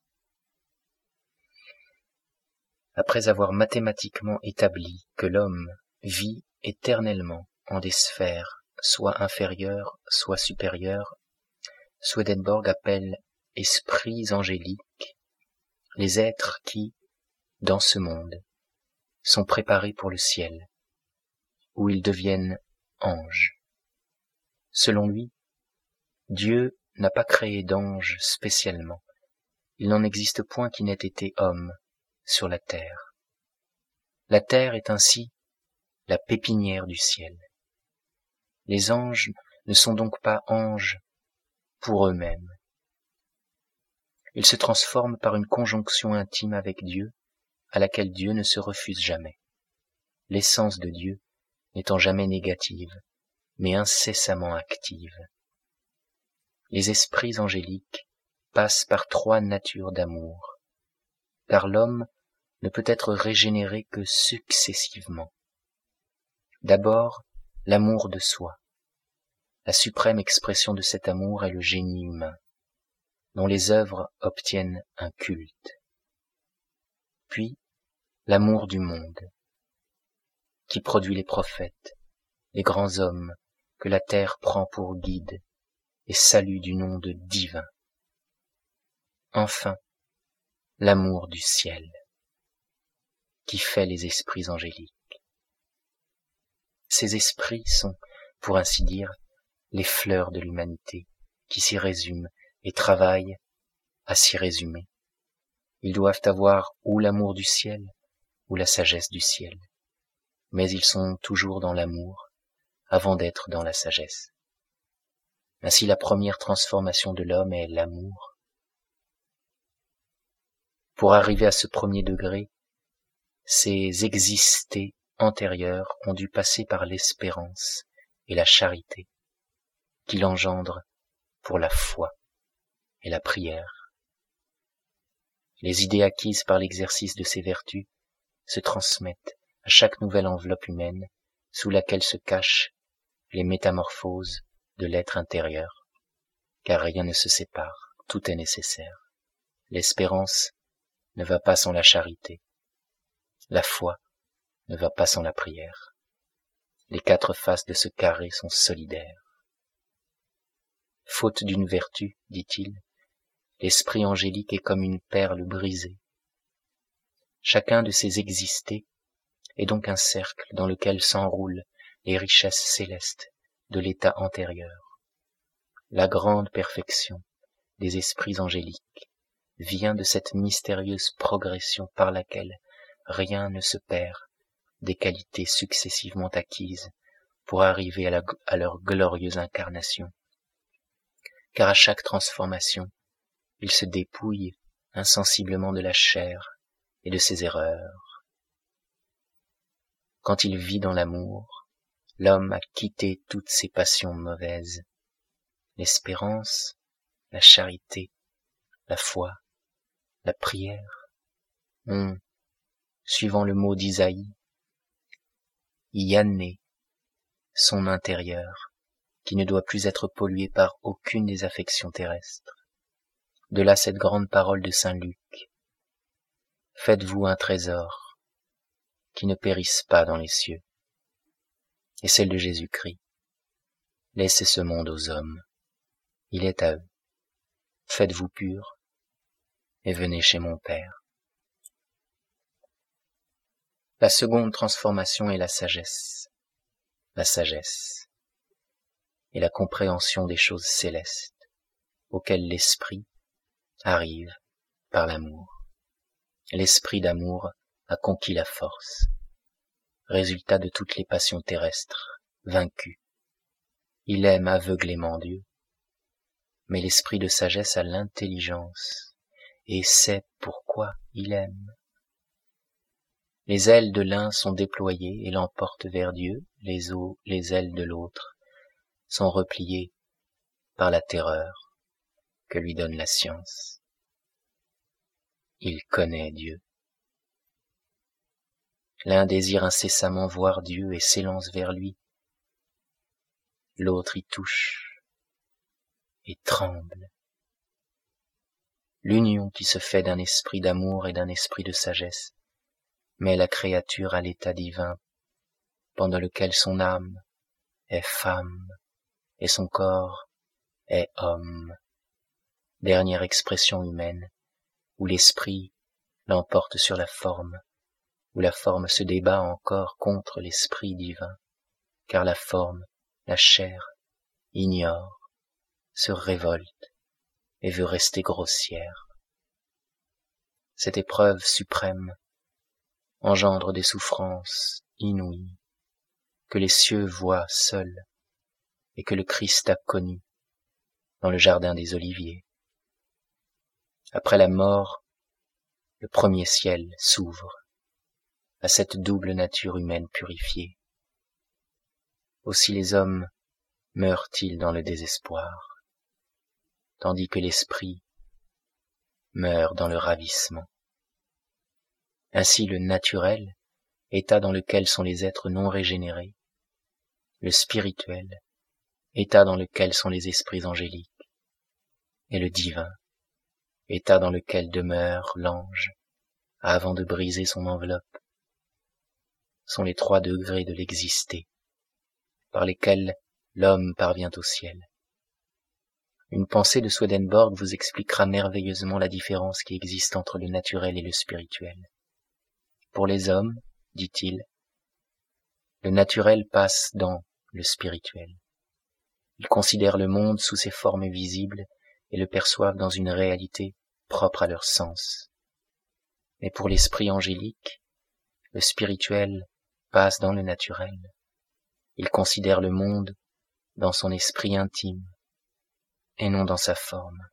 Après avoir mathématiquement établi que l'homme vit éternellement en des sphères soit inférieures, soit supérieures, Swedenborg appelle esprits angéliques les êtres qui, dans ce monde, sont préparés pour le ciel, où ils deviennent anges. Selon lui, Dieu n'a pas créé d'anges spécialement. Il n'en existe point qui n'ait été homme sur la terre. La terre est ainsi la pépinière du ciel. Les anges ne sont donc pas anges pour eux-mêmes. Ils se transforment par une conjonction intime avec Dieu, à laquelle Dieu ne se refuse jamais. L'essence de Dieu n'étant jamais négative, mais incessamment active. Les esprits angéliques passent par trois natures d'amour, car l'homme ne peut être régénéré que successivement. D'abord, l'amour de soi. La suprême expression de cet amour est le génie humain, dont les œuvres obtiennent un culte. Puis, l'amour du monde, qui produit les prophètes, les grands hommes que la terre prend pour guide et salue du nom de divin. Enfin, l'amour du ciel, qui fait les esprits angéliques. Ces esprits sont, pour ainsi dire, les fleurs de l'humanité, qui s'y résument et travaillent à s'y résumer. Ils doivent avoir ou l'amour du ciel, ou la sagesse du ciel, mais ils sont toujours dans l'amour, avant d'être dans la sagesse. Ainsi la première transformation de l'homme est l'amour. Pour arriver à ce premier degré, ces existés antérieurs ont dû passer par l'espérance et la charité, qui l'engendrent pour la foi et la prière. Les idées acquises par l'exercice de ces vertus se transmettent à chaque nouvelle enveloppe humaine sous laquelle se cachent les métamorphoses de l'être intérieur, car rien ne se sépare, tout est nécessaire. L'espérance ne va pas sans la charité, la foi ne va pas sans la prière. Les quatre faces de ce carré sont solidaires. Faute d'une vertu, dit-il, l'esprit angélique est comme une perle brisée. Chacun de ces existés est donc un cercle dans lequel s'enroulent les richesses célestes de l'état antérieur. La grande perfection des esprits angéliques vient de cette mystérieuse progression par laquelle rien ne se perd des qualités successivement acquises pour arriver à, la, à leur glorieuse incarnation. Car à chaque transformation, il se dépouille insensiblement de la chair et de ses erreurs. Quand il vit dans l'amour, l'homme a quitté toutes ses passions mauvaises. L'espérance, la charité, la foi, la prière ont, suivant le mot d'Isaïe, yanné son intérieur, qui ne doit plus être pollué par aucune des affections terrestres. De là cette grande parole de saint Luc. Faites-vous un trésor qui ne périsse pas dans les cieux. Et celle de Jésus-Christ. Laissez ce monde aux hommes. Il est à eux. Faites-vous purs et venez chez mon Père. La seconde transformation est la sagesse. La sagesse est la compréhension des choses célestes auxquelles l'esprit arrive par l'amour. L'esprit d'amour a conquis la force, résultat de toutes les passions terrestres, vaincues. Il aime aveuglément Dieu, mais l'esprit de sagesse a l'intelligence et sait pourquoi il aime. Les ailes de l'un sont déployées et l'emportent vers Dieu, les, eaux, les ailes de l'autre sont repliées par la terreur que lui donne la science. Il connaît Dieu. L'un désire incessamment voir Dieu et s'élance vers lui. L'autre y touche et tremble. L'union qui se fait d'un esprit d'amour et d'un esprit de sagesse met la créature à l'état divin, pendant lequel son âme est femme et son corps est homme. Dernière expression humaine, où l'esprit l'emporte sur la forme, où la forme se débat encore contre l'esprit divin, car la forme, la chair, ignore, se révolte et veut rester grossière. Cette épreuve suprême engendre des souffrances inouïes, que les cieux voient seuls et que le Christ a connues dans le jardin des Oliviers. Après la mort, le premier ciel s'ouvre à cette double nature humaine purifiée. Aussi les hommes meurent-ils dans le désespoir, tandis que l'esprit meurt dans le ravissement. Ainsi le naturel, état dans lequel sont les êtres non régénérés, le spirituel, état dans lequel sont les esprits angéliques, et le divin, état dans lequel demeure l'ange avant de briser son enveloppe, sont les trois degrés de l'exister, par lesquels l'homme parvient au ciel. Une pensée de Swedenborg vous expliquera merveilleusement la différence qui existe entre le naturel et le spirituel. Pour les hommes, dit-il, le naturel passe dans le spirituel. Ils considèrent le monde sous ses formes visibles et le perçoivent dans une réalité propre à leur sens. Mais pour l'esprit angélique, le spirituel passe dans le naturel. Il considère le monde dans son esprit intime et non dans sa forme.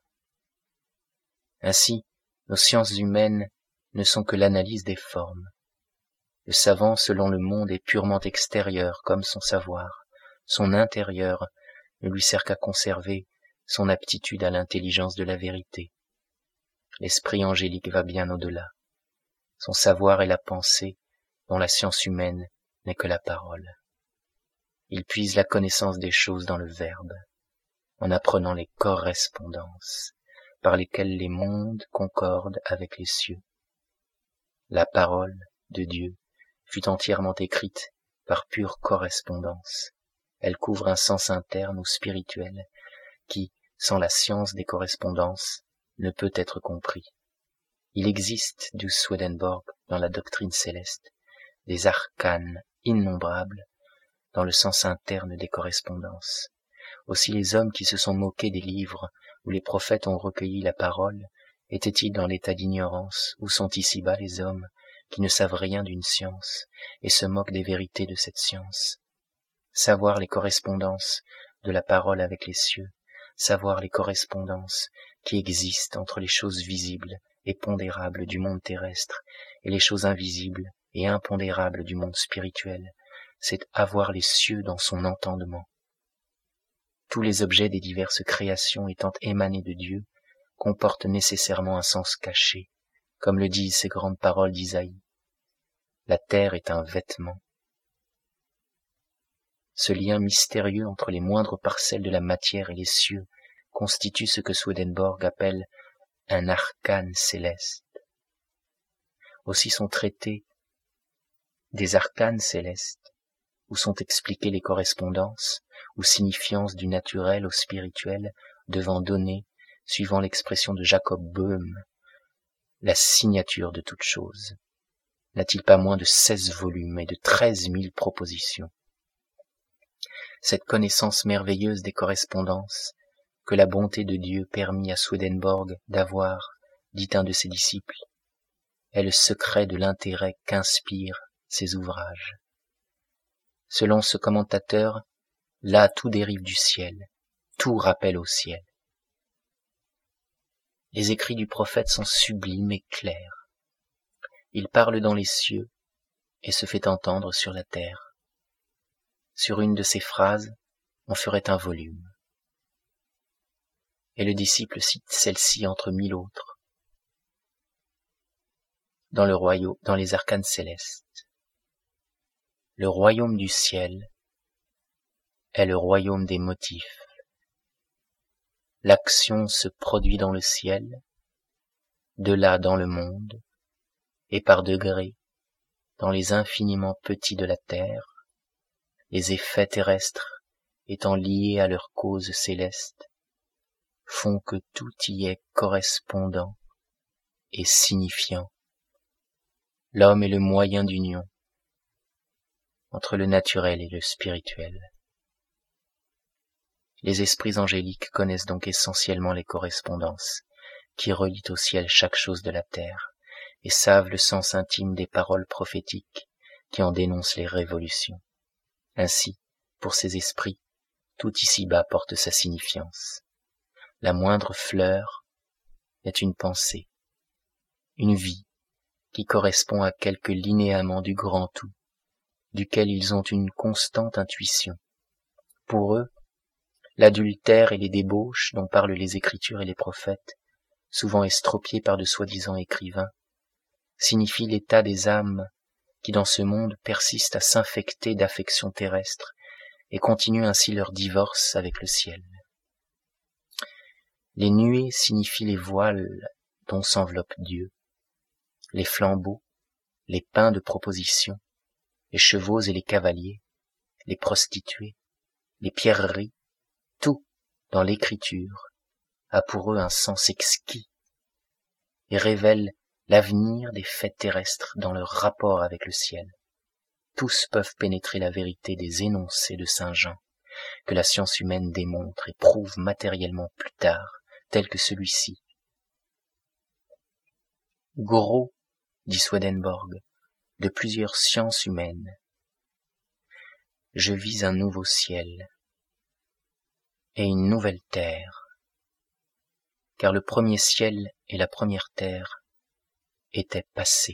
Ainsi, nos sciences humaines ne sont que l'analyse des formes. Le savant, selon le monde, est purement extérieur comme son savoir. Son intérieur ne lui sert qu'à conserver son aptitude à l'intelligence de la vérité. L'esprit angélique va bien au-delà. Son savoir est la pensée dont la science humaine n'est que la parole. Il puise la connaissance des choses dans le verbe, en apprenant les correspondances par lesquelles les mondes concordent avec les cieux. La parole de Dieu fut entièrement écrite par pure correspondance. Elle couvre un sens interne ou spirituel qui, sans la science des correspondances, ne peut être compris. Il existe, dit Swedenborg, dans la doctrine céleste, des arcanes innombrables dans le sens interne des correspondances. Aussi les hommes qui se sont moqués des livres où les prophètes ont recueilli la parole, étaient-ils dans l'état d'ignorance où sont ici-bas les hommes qui ne savent rien d'une science et se moquent des vérités de cette science? Savoir les correspondances de la parole avec les cieux, savoir les correspondances qui existent entre les choses visibles et pondérables du monde terrestre et les choses invisibles et impondérables du monde spirituel, c'est avoir les cieux dans son entendement. Tous les objets des diverses créations étant émanés de Dieu comportent nécessairement un sens caché, comme le disent ces grandes paroles d'Isaïe. La terre est un vêtement. Ce lien mystérieux entre les moindres parcelles de la matière et les cieux constitue ce que Swedenborg appelle un arcane céleste. Aussi sont traités des arcanes célestes, où sont expliquées les correspondances ou signifiances du naturel au spirituel, devant donner, suivant l'expression de Jacob Böhme, la signature de toute chose. N'a-t-il pas moins de seize volumes et de treize mille propositions? Cette connaissance merveilleuse des correspondances que la bonté de Dieu permit à Swedenborg d'avoir, dit un de ses disciples, est le secret de l'intérêt qu'inspirent ses ouvrages. Selon ce commentateur, là tout dérive du ciel, tout rappelle au ciel. Les écrits du prophète sont sublimes et clairs. Il parle dans les cieux et se fait entendre sur la terre. Sur une de ces phrases, on ferait un volume. Et le disciple cite celle-ci entre mille autres. Dans le royaume, dans les arcanes célestes. Le royaume du ciel est le royaume des motifs. L'action se produit dans le ciel, de là dans le monde, et par degrés, dans les infiniment petits de la terre, les effets terrestres étant liés à leur cause céleste, font que tout y est correspondant et signifiant. L'homme est le moyen d'union entre le naturel et le spirituel. Les esprits angéliques connaissent donc essentiellement les correspondances qui relient au ciel chaque chose de la terre et savent le sens intime des paroles prophétiques qui en dénoncent les révolutions. Ainsi, pour ces esprits, tout ici-bas porte sa signifiance. La moindre fleur est une pensée, une vie qui correspond à quelque linéament du grand tout, duquel ils ont une constante intuition. Pour eux, l'adultère et les débauches dont parlent les Écritures et les prophètes, souvent estropiés par de soi-disant écrivains, signifient l'état des âmes qui dans ce monde persistent à s'infecter d'affections terrestres et continuent ainsi leur divorce avec le ciel. Les nuées signifient les voiles dont s'enveloppe Dieu, les flambeaux, les pains de proposition, les chevaux et les cavaliers, les prostituées, les pierreries, tout dans l'écriture a pour eux un sens exquis et révèle l'avenir des faits terrestres dans leur rapport avec le ciel. Tous peuvent pénétrer la vérité des énoncés de Saint Jean, que la science humaine démontre et prouve matériellement plus tard, tel que celui-ci. Gros, dit Swedenborg, de plusieurs sciences humaines, je vis un nouveau ciel et une nouvelle terre, car le premier ciel et la première terre étaient passés.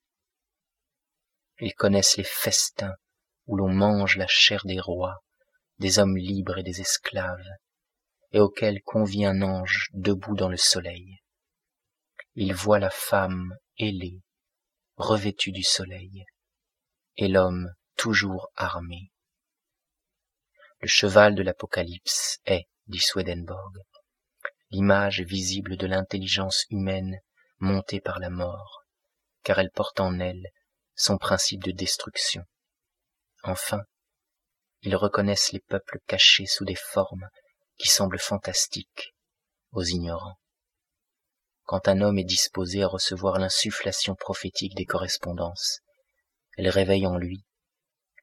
Ils connaissent les festins où l'on mange la chair des rois, des hommes libres et des esclaves, et auxquels convie un ange debout dans le soleil. Ils voient la femme ailée, revêtue du soleil, et l'homme toujours armé. Le cheval de l'Apocalypse est, dit Swedenborg, l'image visible de l'intelligence humaine montée par la mort, car elle porte en elle son principe de destruction. Enfin, ils reconnaissent les peuples cachés sous des formes qui semblent fantastiques aux ignorants. Quand un homme est disposé à recevoir l'insufflation prophétique des correspondances, elle réveille en lui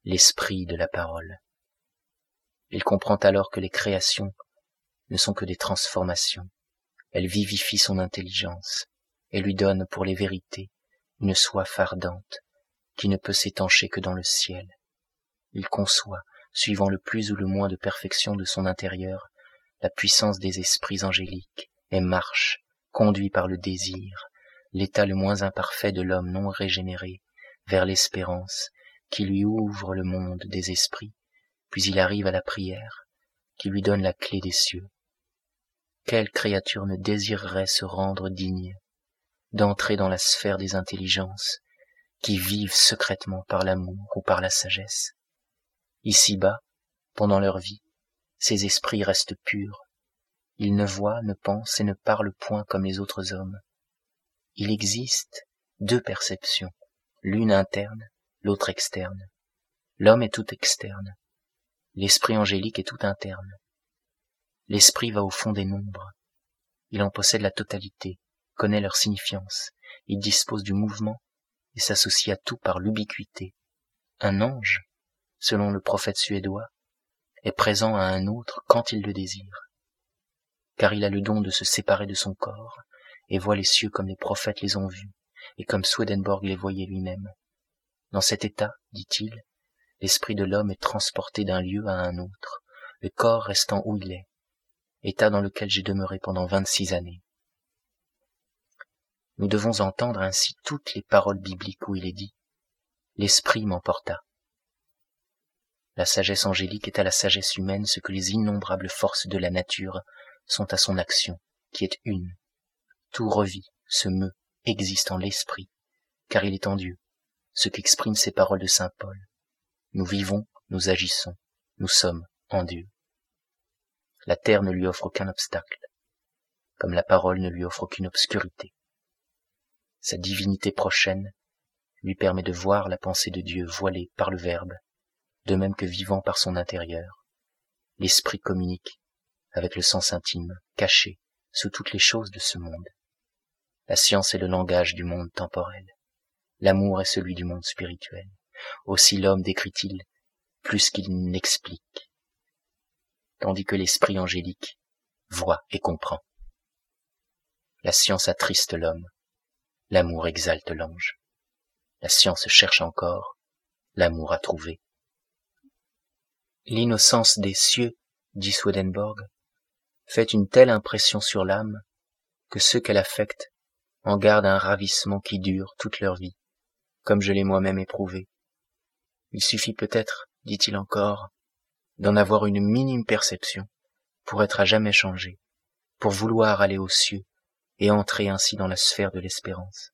l'esprit de la parole. Il comprend alors que les créations ne sont que des transformations. Elles vivifient son intelligence et lui donnent pour les vérités une soif ardente qui ne peut s'étancher que dans le ciel. Il conçoit, suivant le plus ou le moins de perfection de son intérieur, la puissance des esprits angéliques et marche, conduit par le désir, l'état le moins imparfait de l'homme non régénéré, vers l'espérance qui lui ouvre le monde des esprits, puis il arrive à la prière qui lui donne la clé des cieux. Quelle créature ne désirerait se rendre digne d'entrer dans la sphère des intelligences qui vivent secrètement par l'amour ou par la sagesse? Ici-bas, pendant leur vie, ces esprits restent purs. Ils ne voient, ne pensent et ne parlent point comme les autres hommes. Il existe deux perceptions, l'une interne, l'autre externe. L'homme est tout externe. L'esprit angélique est tout interne. L'esprit va au fond des nombres. Il en possède la totalité, connaît leur signifiance. Il dispose du mouvement et s'associe à tout par l'ubiquité. Un ange, selon le prophète suédois, est présent à un autre quand il le désire, car il a le don de se séparer de son corps et voit les cieux comme les prophètes les ont vus et comme Swedenborg les voyait lui-même. Dans cet état, dit-il, l'esprit de l'homme est transporté d'un lieu à un autre, le corps restant où il est, état dans lequel j'ai demeuré pendant vingt-six années. Nous devons entendre ainsi toutes les paroles bibliques où il est dit « L'esprit m'emporta ». La sagesse angélique est à la sagesse humaine ce que les innombrables forces de la nature sont à son action, qui est une. Tout revit, se meut, existe en l'esprit, car il est en Dieu, ce qu'expriment ces paroles de saint Paul. Nous vivons, nous agissons, nous sommes en Dieu. La terre ne lui offre aucun obstacle, comme la parole ne lui offre aucune obscurité. Sa divinité prochaine lui permet de voir la pensée de Dieu voilée par le Verbe, de même que vivant par son intérieur. L'esprit communique avec le sens intime, caché sous toutes les choses de ce monde. La science est le langage du monde temporel. L'amour est celui du monde spirituel. Aussi l'homme décrit-il plus qu'il n'explique, tandis que l'esprit angélique voit et comprend. La science attriste l'homme, l'amour exalte l'ange. La science cherche encore, l'amour a trouvé. L'innocence des cieux, dit Swedenborg, fait une telle impression sur l'âme que ceux qu'elle affecte en gardent un ravissement qui dure toute leur vie, comme je l'ai moi-même éprouvé. Il suffit peut-être, dit-il encore, d'en avoir une minime perception pour être à jamais changé, pour vouloir aller aux cieux et entrer ainsi dans la sphère de l'espérance.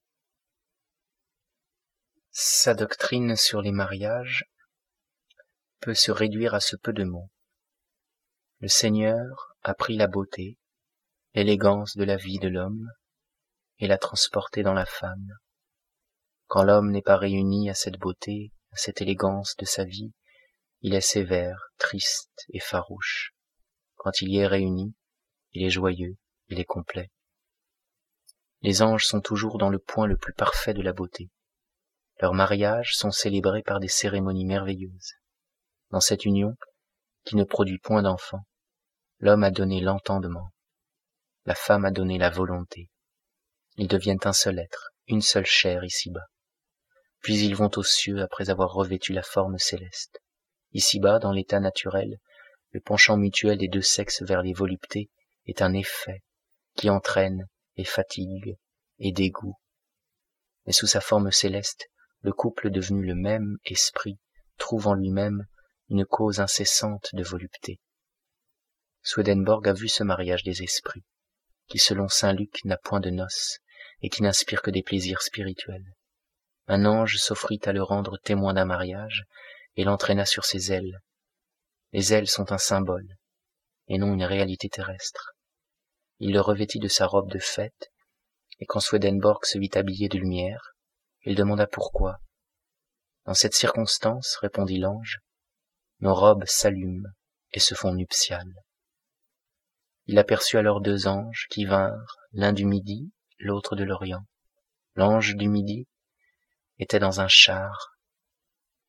Sa doctrine sur les mariages peut se réduire à ce peu de mots. Le Seigneur a pris la beauté, l'élégance de la vie de l'homme et l'a transportée dans la femme. Quand l'homme n'est pas réuni à cette beauté, à cette élégance de sa vie, il est sévère, triste et farouche. Quand il y est réuni, il est joyeux, il est complet. Les anges sont toujours dans le point le plus parfait de la beauté. Leurs mariages sont célébrés par des cérémonies merveilleuses. Dans cette union, qui ne produit point d'enfants, l'homme a donné l'entendement, la femme a donné la volonté. Ils deviennent un seul être, une seule chair ici-bas. Puis ils vont aux cieux après avoir revêtu la forme céleste. Ici-bas, dans l'état naturel, le penchant mutuel des deux sexes vers les voluptés est un effet qui entraîne et fatigue et dégoût. Mais sous sa forme céleste, le couple devenu le même esprit trouve en lui-même une cause incessante de volupté. Swedenborg a vu ce mariage des esprits, qui selon saint Luc n'a point de noces et qui n'inspire que des plaisirs spirituels. Un ange s'offrit à le rendre témoin d'un mariage et l'entraîna sur ses ailes. Les ailes sont un symbole et non une réalité terrestre. Il le revêtit de sa robe de fête et quand Swedenborg se vit habillé de lumière, il demanda pourquoi. Dans cette circonstance, répondit l'ange, nos robes s'allument et se font nuptiales. Il aperçut alors deux anges qui vinrent, l'un du midi, l'autre de l'Orient. L'ange du midi était dans un char,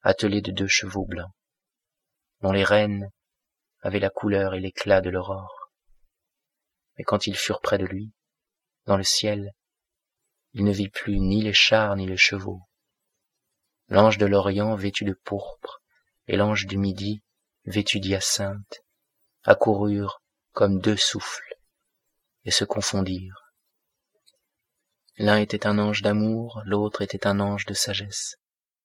attelé de deux chevaux blancs, dont les rênes avaient la couleur et l'éclat de l'aurore. Mais quand ils furent près de lui, dans le ciel, il ne vit plus ni les chars ni les chevaux. L'ange de l'Orient vêtu de pourpre et l'ange du Midi vêtu d'hyacinthe accoururent comme deux souffles et se confondirent. L'un était un ange d'amour, l'autre était un ange de sagesse.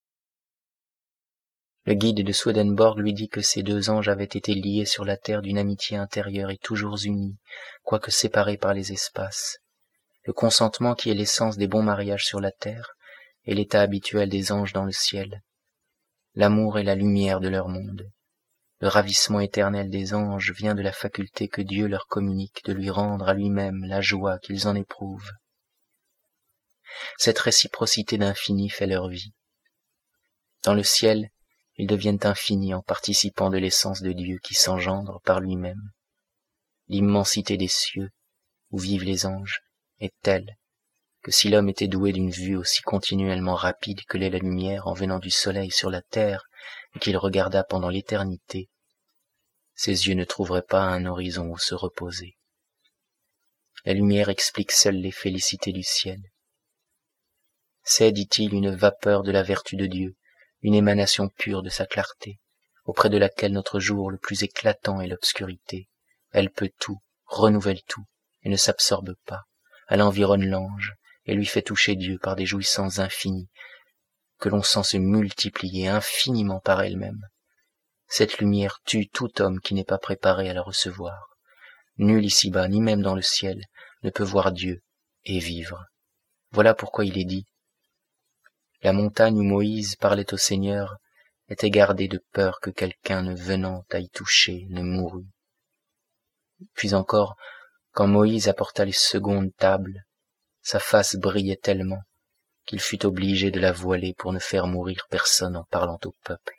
Le guide de Swedenborg lui dit que ces deux anges avaient été liés sur la terre d'une amitié intérieure et toujours unis, quoique séparés par les espaces. Le consentement qui est l'essence des bons mariages sur la terre est l'état habituel des anges dans le ciel. L'amour est la lumière de leur monde. Le ravissement éternel des anges vient de la faculté que Dieu leur communique de lui rendre à lui-même la joie qu'ils en éprouvent. Cette réciprocité d'infini fait leur vie. Dans le ciel, ils deviennent infinis en participant de l'essence de Dieu qui s'engendre par lui-même. L'immensité des cieux, où vivent les anges, est telle que si l'homme était doué d'une vue aussi continuellement rapide que l'est la lumière en venant du soleil sur la terre et qu'il regardât pendant l'éternité, ses yeux ne trouveraient pas un horizon où se reposer. La lumière explique seule les félicités du ciel. C'est, dit-il, une vapeur de la vertu de Dieu, une émanation pure de sa clarté, auprès de laquelle notre jour le plus éclatant est l'obscurité. Elle peut tout, renouvelle tout, et ne s'absorbe pas. Elle environne l'ange, et lui fait toucher Dieu par des jouissances infinies, que l'on sent se multiplier infiniment par elle-même. Cette lumière tue tout homme qui n'est pas préparé à la recevoir. Nul ici-bas, ni même dans le ciel, ne peut voir Dieu et vivre. Voilà pourquoi il est dit: la montagne où Moïse parlait au Seigneur était gardée de peur que quelqu'un ne venant à y toucher ne mourût. Puis encore, quand Moïse apporta les secondes tables, sa face brillait tellement qu'il fut obligé de la voiler pour ne faire mourir personne en parlant au peuple.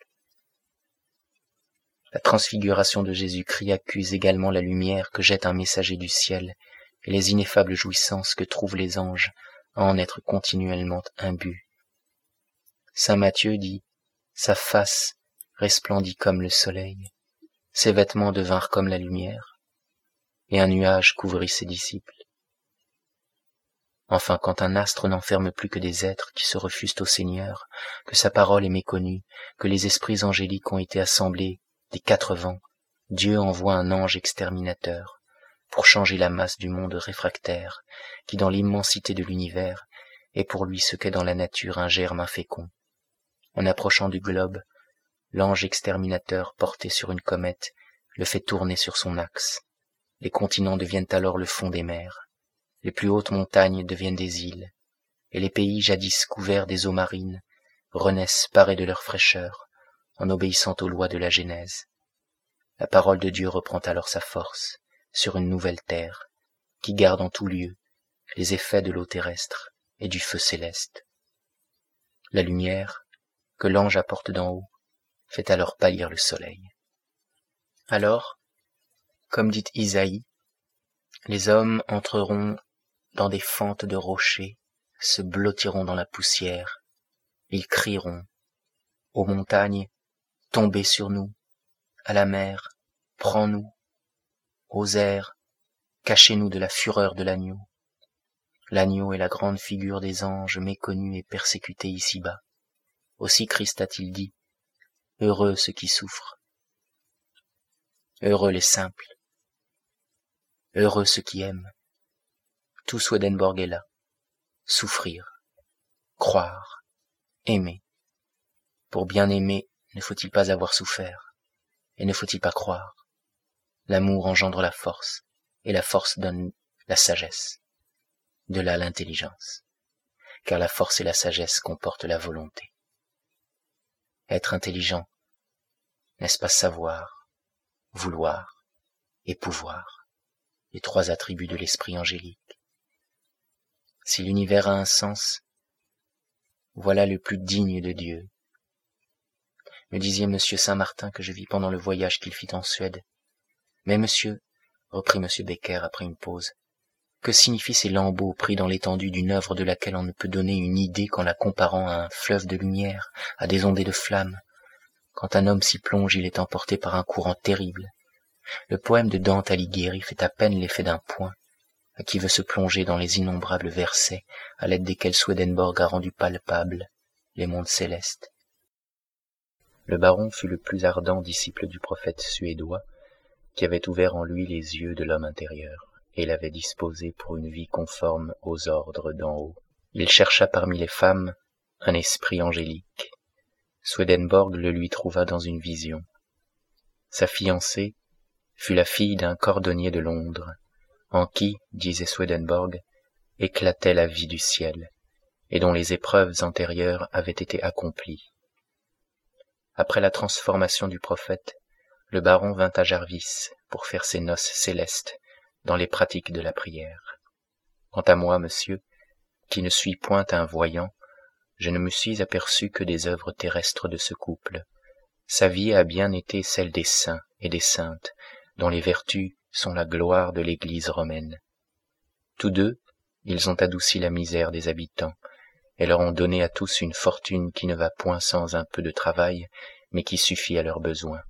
La transfiguration de Jésus-Christ accuse également la lumière que jette un messager du ciel et les ineffables jouissances que trouvent les anges à en être continuellement imbus. Saint Matthieu dit: sa face resplendit comme le soleil, ses vêtements devinrent comme la lumière, et un nuage couvrit ses disciples. Enfin, quand un astre n'enferme plus que des êtres qui se refusent au Seigneur, que sa parole est méconnue, que les esprits angéliques ont été assemblés des quatre vents, Dieu envoie un ange exterminateur pour changer la masse du monde réfractaire, qui dans l'immensité de l'univers est pour lui ce qu'est dans la nature un germe infécond. En approchant du globe, l'ange exterminateur porté sur une comète le fait tourner sur son axe. Les continents deviennent alors le fond des mers, les plus hautes montagnes deviennent des îles, et les pays jadis couverts des eaux marines renaissent parés de leur fraîcheur, en obéissant aux lois de la Genèse. La parole de Dieu reprend alors sa force sur une nouvelle terre, qui garde en tout lieu les effets de l'eau terrestre et du feu céleste. La lumière que l'ange apporte d'en haut fait alors pâlir le soleil. Alors, comme dit Isaïe, les hommes entreront dans des fentes de rochers, se blottiront dans la poussière, ils crieront: aux montagnes, tombez sur nous, à la mer, prends-nous, aux airs, cachez-nous de la fureur de l'agneau. L'agneau est la grande figure des anges méconnus et persécutés ici-bas. Aussi Christ a-t-il dit: heureux ceux qui souffrent, heureux les simples, heureux ceux qui aiment. Tout Swedenborg est là. Souffrir, croire, aimer. Pour bien aimer, ne faut-il pas avoir souffert, et ne faut-il pas croire? L'amour engendre la force, et la force donne la sagesse. De là l'intelligence, car la force et la sagesse comportent la volonté. Être intelligent, n'est-ce pas savoir, vouloir et pouvoir, les trois attributs de l'esprit angélique? Si l'univers a un sens, voilà le plus digne de Dieu. Me disait monsieur Saint-Martin que je vis pendant le voyage qu'il fit en Suède. Mais monsieur, reprit monsieur Becker après une pause, que signifient ces lambeaux pris dans l'étendue d'une œuvre de laquelle on ne peut donner une idée qu'en la comparant à un fleuve de lumière, à des ondées de flammes, Quand un homme s'y plonge, il est emporté par un courant terrible. Le poème de Dante Alighieri fait à peine l'effet d'un point, à qui veut se plonger dans les innombrables versets à l'aide desquels Swedenborg a rendu palpables les mondes célestes. Le baron fut le plus ardent disciple du prophète suédois, qui avait ouvert en lui les yeux de l'homme intérieur, et l'avait disposé pour une vie conforme aux ordres d'en haut. Il chercha parmi les femmes un esprit angélique. Swedenborg le lui trouva dans une vision. Sa fiancée fut la fille d'un cordonnier de Londres, en qui, disait Swedenborg, éclatait la vie du ciel, et dont les épreuves antérieures avaient été accomplies. Après la transformation du prophète, le baron vint à Jarvis pour faire ses noces célestes dans les pratiques de la prière. Quant à moi, monsieur, qui ne suis point un voyant, je ne me suis aperçu que des œuvres terrestres de ce couple. Sa vie a bien été celle des saints et des saintes, dont les vertus sont la gloire de l'Église romaine. Tous deux, ils ont adouci la misère des habitants, et leur ont donné à tous une fortune qui ne va point sans un peu de travail, mais qui suffit à leurs besoins.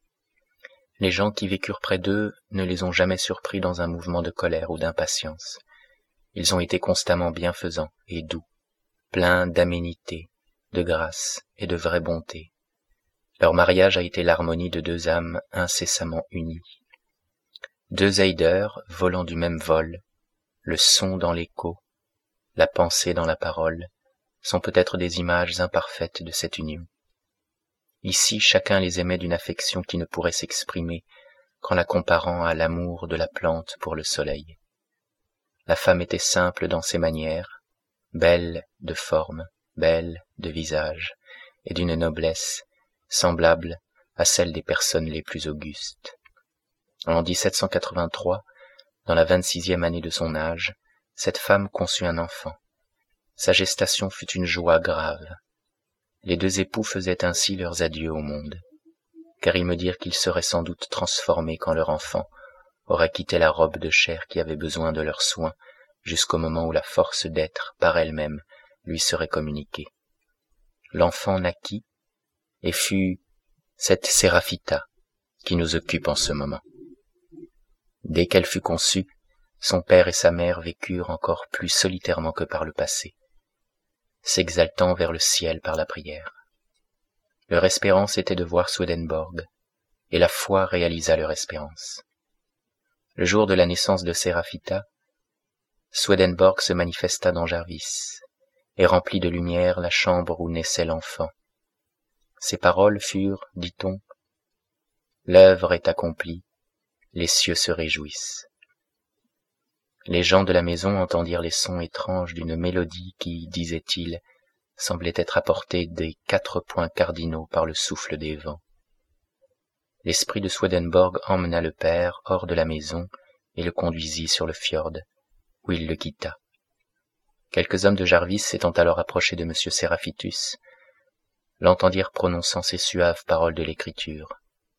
Les gens qui vécurent près d'eux ne les ont jamais surpris dans un mouvement de colère ou d'impatience. Ils ont été constamment bienfaisants et doux, pleins d'aménité, de grâce et de vraie bonté. Leur mariage a été l'harmonie de deux âmes incessamment unies. Deux eiders volant du même vol, le son dans l'écho, la pensée dans la parole, sont peut-être des images imparfaites de cette union. Ici, chacun les aimait d'une affection qui ne pourrait s'exprimer qu'en la comparant à l'amour de la plante pour le soleil. La femme était simple dans ses manières, belle de forme, belle de visage, et d'une noblesse semblable à celle des personnes les plus augustes. En dix-sept cent quatre-vingt-trois, dans la vingt-sixième année de son âge, cette femme conçut un enfant. Sa gestation fut une joie grave. Les deux époux faisaient ainsi leurs adieux au monde, car ils me dirent qu'ils seraient sans doute transformés quand leur enfant aurait quitté la robe de chair qui avait besoin de leurs soins jusqu'au moment où la force d'être par elle-même lui serait communiquée. L'enfant naquit et fut cette Séraphita qui nous occupe en ce moment. Dès qu'elle fut conçue, son père et sa mère vécurent encore plus solitairement que par le passé, s'exaltant vers le ciel par la prière. Leur espérance était de voir Swedenborg, et la foi réalisa leur espérance. Le jour de la naissance de Séraphita, Swedenborg se manifesta dans Jarvis, et remplit de lumière la chambre où naissait l'enfant. Ses paroles furent, dit-on, « L'œuvre est accomplie, les cieux se réjouissent. » Les gens de la maison entendirent les sons étranges d'une mélodie qui, disait-il, semblait être apportée des quatre points cardinaux par le souffle des vents. L'esprit de Swedenborg emmena le père hors de la maison et le conduisit sur le fjord, où il le quitta. Quelques hommes de Jarvis s'étant alors approchés de M. Séraphitus, l'entendirent prononçant ces suaves paroles de l'Écriture.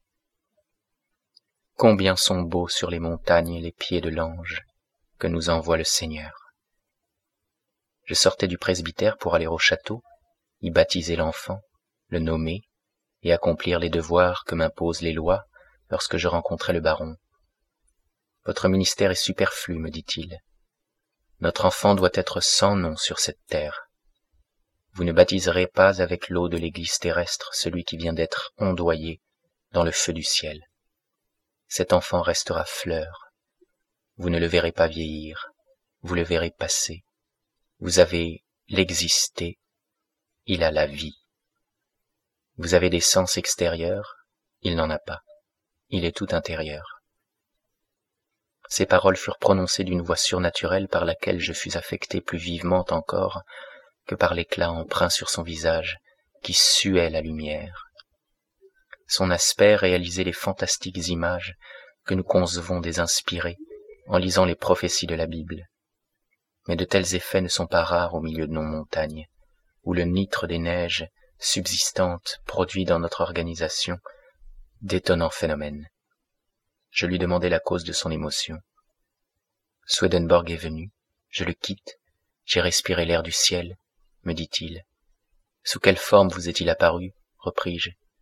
« Combien sont beaux sur les montagnes les pieds de l'ange que nous envoie le Seigneur. » Je sortais du presbytère pour aller au château, y baptiser l'enfant, le nommer et accomplir les devoirs que m'imposent les lois lorsque je rencontrai le baron. « Votre ministère est superflu, me dit-il. Notre enfant doit être sans nom sur cette terre. Vous ne baptiserez pas avec l'eau de l'église terrestre celui qui vient d'être ondoyé dans le feu du ciel. Cet enfant restera fleur. Vous ne le verrez pas vieillir, vous le verrez passer. Vous avez l'existé, il a la vie. Vous avez des sens extérieurs, il n'en a pas, il est tout intérieur. » Ces paroles furent prononcées d'une voix surnaturelle par laquelle je fus affecté plus vivement encore que par l'éclat empreint sur son visage qui suait la lumière. Son aspect réalisait les fantastiques images que nous concevons des inspirés en lisant les prophéties de la Bible. Mais de tels effets ne sont pas rares au milieu de nos montagnes, où le nitre des neiges subsistantes produit dans notre organisation d'étonnants phénomènes. Je lui demandai la cause de son émotion. « Swedenborg est venu, je le quitte, j'ai respiré l'air du ciel, me dit-il. Sous quelle forme vous est-il apparu, repris-je.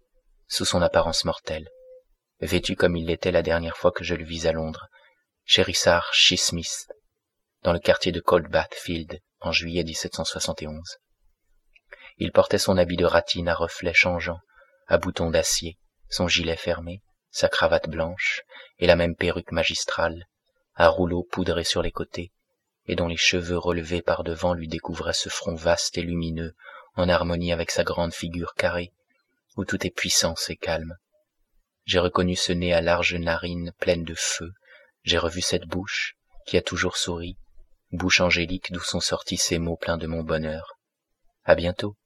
sous son apparence mortelle, vêtu comme il l'était la dernière fois que je le vis à Londres, chez Richard Smith, dans le quartier de Coldbath Field, en juillet dix-sept cent soixante et onze. Il portait son habit de ratine à reflets changeants, à boutons d'acier, son gilet fermé, sa cravate blanche, et la même perruque magistrale, à rouleaux poudrés sur les côtés, et dont les cheveux relevés par devant lui découvraient ce front vaste et lumineux, en harmonie avec sa grande figure carrée, où tout est puissance et calme. J'ai reconnu ce nez à larges narines pleines de feu, j'ai revu cette bouche, qui a toujours souri, bouche angélique d'où sont sortis ces mots pleins de mon bonheur. À bientôt.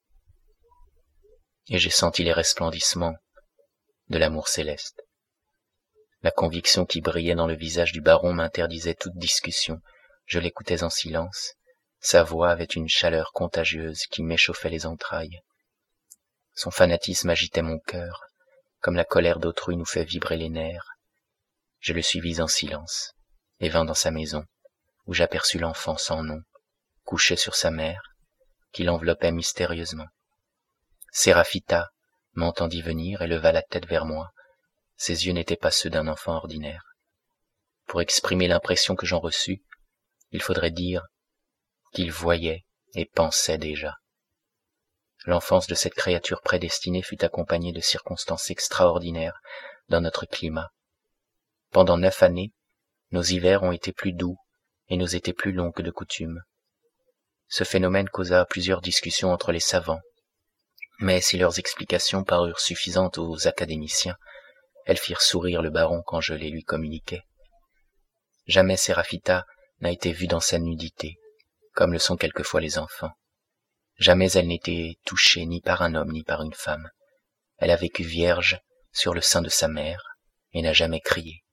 Et j'ai senti les resplendissements de l'amour céleste. La conviction qui brillait dans le visage du baron m'interdisait toute discussion. Je l'écoutais en silence. Sa voix avait une chaleur contagieuse qui m'échauffait les entrailles. Son fanatisme agitait mon cœur, comme la colère d'autrui nous fait vibrer les nerfs. Je le suivis en silence, et vins dans sa maison, où j'aperçus l'enfant sans nom, couché sur sa mère, qui l'enveloppait mystérieusement. Séraphita m'entendit venir et leva la tête vers moi. Ses yeux n'étaient pas ceux d'un enfant ordinaire. Pour exprimer l'impression que j'en reçus, il faudrait dire qu'il voyait et pensait déjà. L'enfance de cette créature prédestinée fut accompagnée de circonstances extraordinaires dans notre climat. Pendant neuf années, nos hivers ont été plus doux et nos étés plus longs que de coutume. Ce phénomène causa plusieurs discussions entre les savants, mais si leurs explications parurent suffisantes aux académiciens, elles firent sourire le baron quand je les lui communiquai. Jamais Séraphita n'a été vue dans sa nudité, comme le sont quelquefois les enfants. Jamais elle n'était touchée ni par un homme ni par une femme. Elle a vécu vierge sur le sein de sa mère et n'a jamais crié.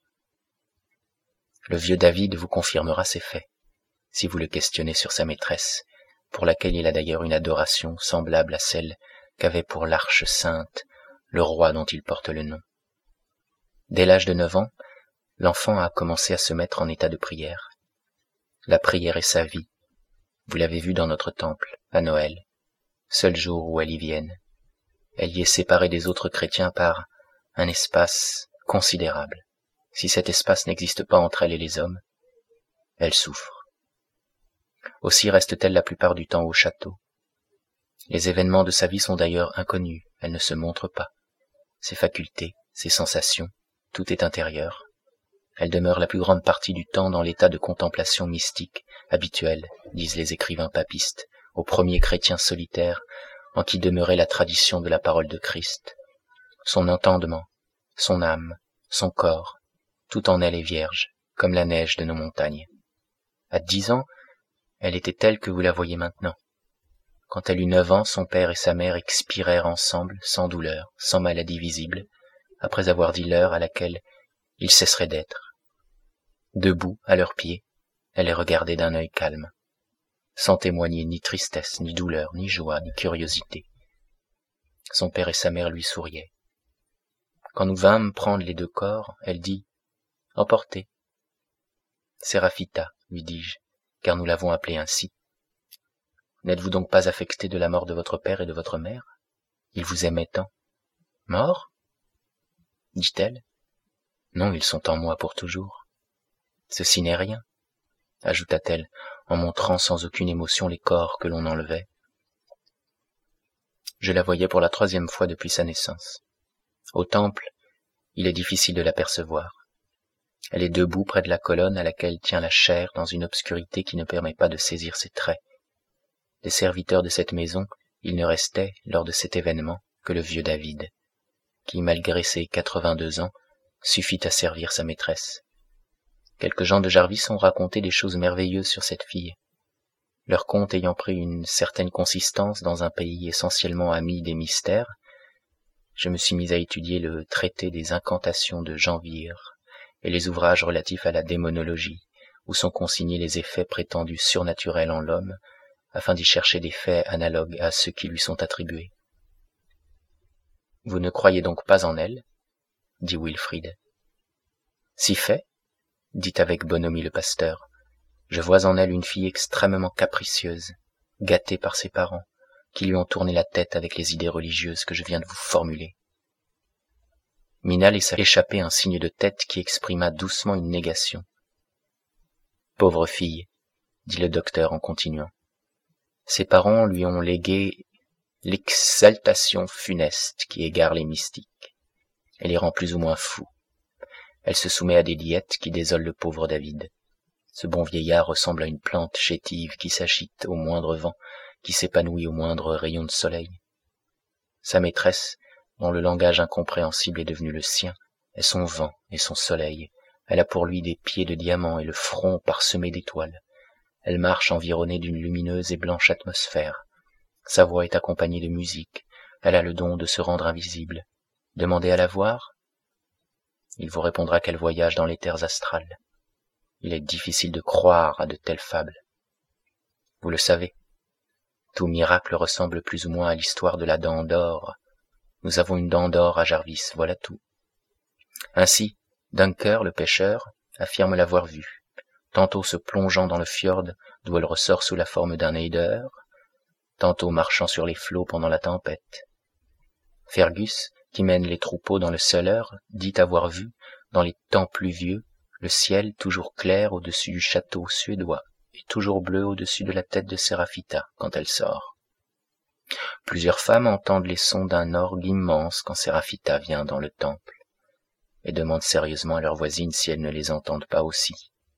Le vieux David vous confirmera ces faits, si vous le questionnez sur sa maîtresse, pour laquelle il a d'ailleurs une adoration semblable à celle qu'avait pour l'Arche sainte le roi dont il porte le nom. Dès l'âge de neuf ans, l'enfant a commencé à se mettre en état de prière. La prière est sa vie. Vous l'avez vu dans notre temple, à Noël, seul jour où elle y vienne. Elle y est séparée des autres chrétiens par un espace considérable. Si cet espace n'existe pas entre elle et les hommes, elle souffre. Aussi reste-t-elle la plupart du temps au château. Les événements de sa vie sont d'ailleurs inconnus, elle ne se montre pas. Ses facultés, ses sensations, tout est intérieur. Elle demeure la plus grande partie du temps dans l'état de contemplation mystique, habituel, disent les écrivains papistes, aux premiers chrétiens solitaires, en qui demeurait la tradition de la parole de Christ. Son entendement, son âme, son corps, tout en elle est vierge, comme la neige de nos montagnes. À dix ans, elle était telle que vous la voyez maintenant. Quand elle eut neuf ans, son père et sa mère expirèrent ensemble, sans douleur, sans maladie visible, après avoir dit l'heure à laquelle ils cesseraient d'être. Debout, à leurs pieds, elle les regardait d'un œil calme, sans témoigner ni tristesse, ni douleur, ni joie, ni curiosité. Son père et sa mère lui souriaient. Quand nous vînmes prendre les deux corps, elle dit « Emportez ». « Séraphita, lui dis-je, car nous l'avons appelée ainsi. N'êtes-vous donc pas affecté de la mort de votre père et de votre mère? Ils vous aimaient tant. »« Mort ?» dit-elle. « Non, ils sont en moi pour toujours. Ceci n'est rien, » ajouta-t-elle, en montrant sans aucune émotion les corps que l'on enlevait. Je la voyais pour la troisième fois depuis sa naissance. Au temple, il est difficile de l'apercevoir. Elle est debout près de la colonne à laquelle tient la chaire dans une obscurité qui ne permet pas de saisir ses traits. Des serviteurs de cette maison, il ne restait, lors de cet événement, que le vieux David, qui, malgré ses quatre-vingt-deux ans, suffit à servir sa maîtresse. Quelques gens de Jarvis ont raconté des choses merveilleuses sur cette fille. Leur conte ayant pris une certaine consistance dans un pays essentiellement ami des mystères, je me suis mis à étudier le traité des incantations de Jean Vire et les ouvrages relatifs à la démonologie, où sont consignés les effets prétendus surnaturels en l'homme, afin d'y chercher des faits analogues à ceux qui lui sont attribués. « Vous ne croyez donc pas en elle ?» dit Wilfrid. « Si fait, dit avec bonhomie le pasteur, je vois en elle une fille extrêmement capricieuse, gâtée par ses parents, qui lui ont tourné la tête avec les idées religieuses que je viens de vous formuler. Mina laissa échapper un signe de tête qui exprima doucement une négation. « Pauvre fille, » dit le docteur en continuant. Ses parents lui ont légué l'exaltation funeste qui égare les mystiques. Elle les rend plus ou moins fous. Elle se soumet à des diètes qui désolent le pauvre David. Ce bon vieillard ressemble à une plante chétive qui s'agite au moindre vent, qui s'épanouit au moindre rayon de soleil. Sa maîtresse, dont le langage incompréhensible est devenu le sien, est son vent et son soleil. Elle a pour lui des pieds de diamant et le front parsemé d'étoiles. Elle marche environnée d'une lumineuse et blanche atmosphère. Sa voix est accompagnée de musique. Elle a le don de se rendre invisible. Demandez à la voir. Il vous répondra qu'elle voyage dans les terres astrales. Il est difficile de croire à de telles fables. Vous le savez, tout miracle ressemble plus ou moins à l'histoire de la dent d'or. Nous avons une dent d'or à Jarvis, voilà tout. Ainsi, Dunker, le pêcheur, affirme l'avoir vue, tantôt se plongeant dans le fjord d'où elle ressort sous la forme d'un eider, tantôt marchant sur les flots pendant la tempête. Fergus, qui mène les troupeaux dans le Suller, dit avoir vu, dans les temps pluvieux, le ciel toujours clair au-dessus du château suédois et toujours bleu au-dessus de la tête de Séraphita quand elle sort. Plusieurs femmes entendent les sons d'un orgue immense quand Séraphita vient dans le temple et demandent sérieusement à leurs voisines si elles ne les entendent pas aussi.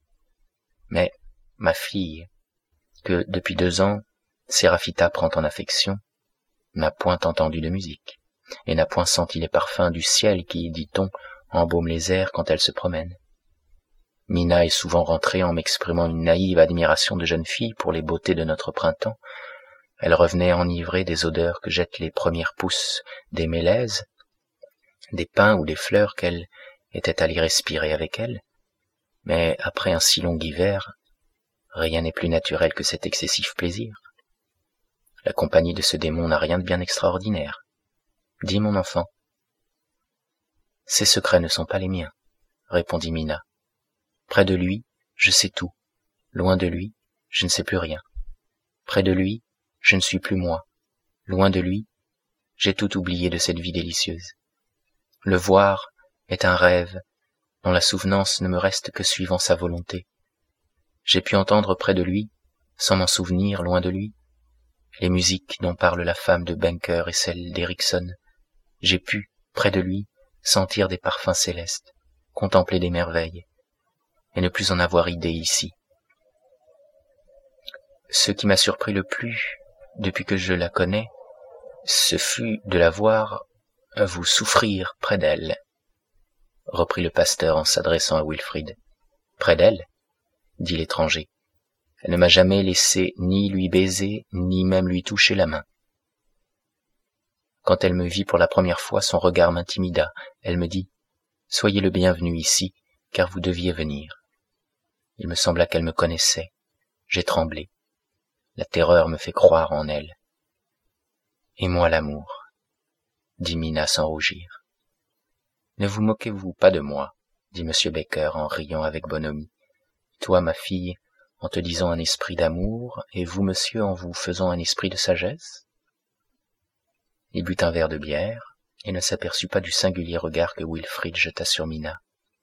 Mais ma fille, que depuis deux ans Séraphita prend en affection, n'a point entendu de musique et n'a point senti les parfums du ciel qui, dit-on, embaument les airs quand elle se promène. Mina est souvent rentrée en m'exprimant une naïve admiration de jeune fille pour les beautés de notre printemps. Elle revenait enivrée des odeurs que jettent les premières pousses des mélèzes, des pins ou des fleurs qu'elle était allée respirer avec elle. Mais après un si long hiver, rien n'est plus naturel que cet excessif plaisir. La compagnie de ce démon n'a rien de bien extraordinaire. Dis, mon enfant. Ces secrets ne sont pas les miens, répondit Mina. Près de lui, je sais tout. Loin de lui, je ne sais plus rien. Près de lui, je ne suis plus moi. Loin de lui, j'ai tout oublié de cette vie délicieuse. Le voir est un rêve dont la souvenance ne me reste que suivant sa volonté. J'ai pu entendre près de lui, sans m'en souvenir, loin de lui, les musiques dont parle la femme de Banker et celle d'Erickson. J'ai pu, près de lui, sentir des parfums célestes, contempler des merveilles, et ne plus en avoir idée ici. Ce qui m'a surpris le plus, depuis que je la connais, ce fut de la voir vous souffrir près d'elle, reprit le pasteur en s'adressant à Wilfrid. Près d'elle, dit l'étranger. Elle ne m'a jamais laissé ni lui baiser, ni même lui toucher la main. Quand elle me vit pour la première fois, son regard m'intimida. Elle me dit « Soyez le bienvenu ici, car vous deviez venir. » Il me sembla qu'elle me connaissait. J'ai tremblé. La terreur me fait croire en elle. « Et moi l'amour, » dit Mina sans rougir. « Ne vous moquez-vous pas de moi, » dit M. Baker en riant avec bonhomie. « Toi, ma fille, en te disant un esprit d'amour, et vous, monsieur, en vous faisant un esprit de sagesse ?» Il but un verre de bière, et ne s'aperçut pas du singulier regard que Wilfrid jeta sur Mina.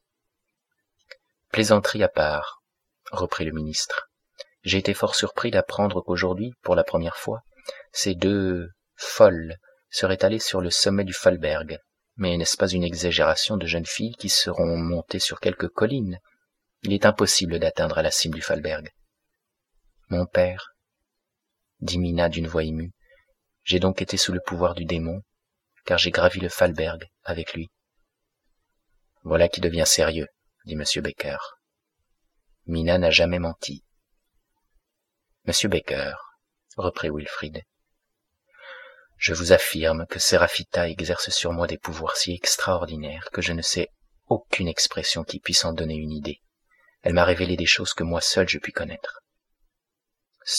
« Plaisanterie à part, » reprit le ministre. « J'ai été fort surpris d'apprendre qu'aujourd'hui, pour la première fois, ces deux folles seraient allées sur le sommet du Falberg. Mais n'est-ce pas une exagération de jeunes filles qui seront montées sur quelques collines? Il est impossible d'atteindre à la cime du Falberg. »« Mon père, » dit Mina d'une voix émue, « j'ai donc été sous le pouvoir du démon, car j'ai gravi le Falberg avec lui. »« Voilà qui devient sérieux, » dit M. Baker. Mina n'a jamais menti. « Monsieur Baker, » reprit Wilfrid, « je vous affirme que Séraphita exerce sur moi des pouvoirs si extraordinaires que je ne sais aucune expression qui puisse en donner une idée. Elle m'a révélé des choses que moi seul je puis connaître. »« Somnambulisme, »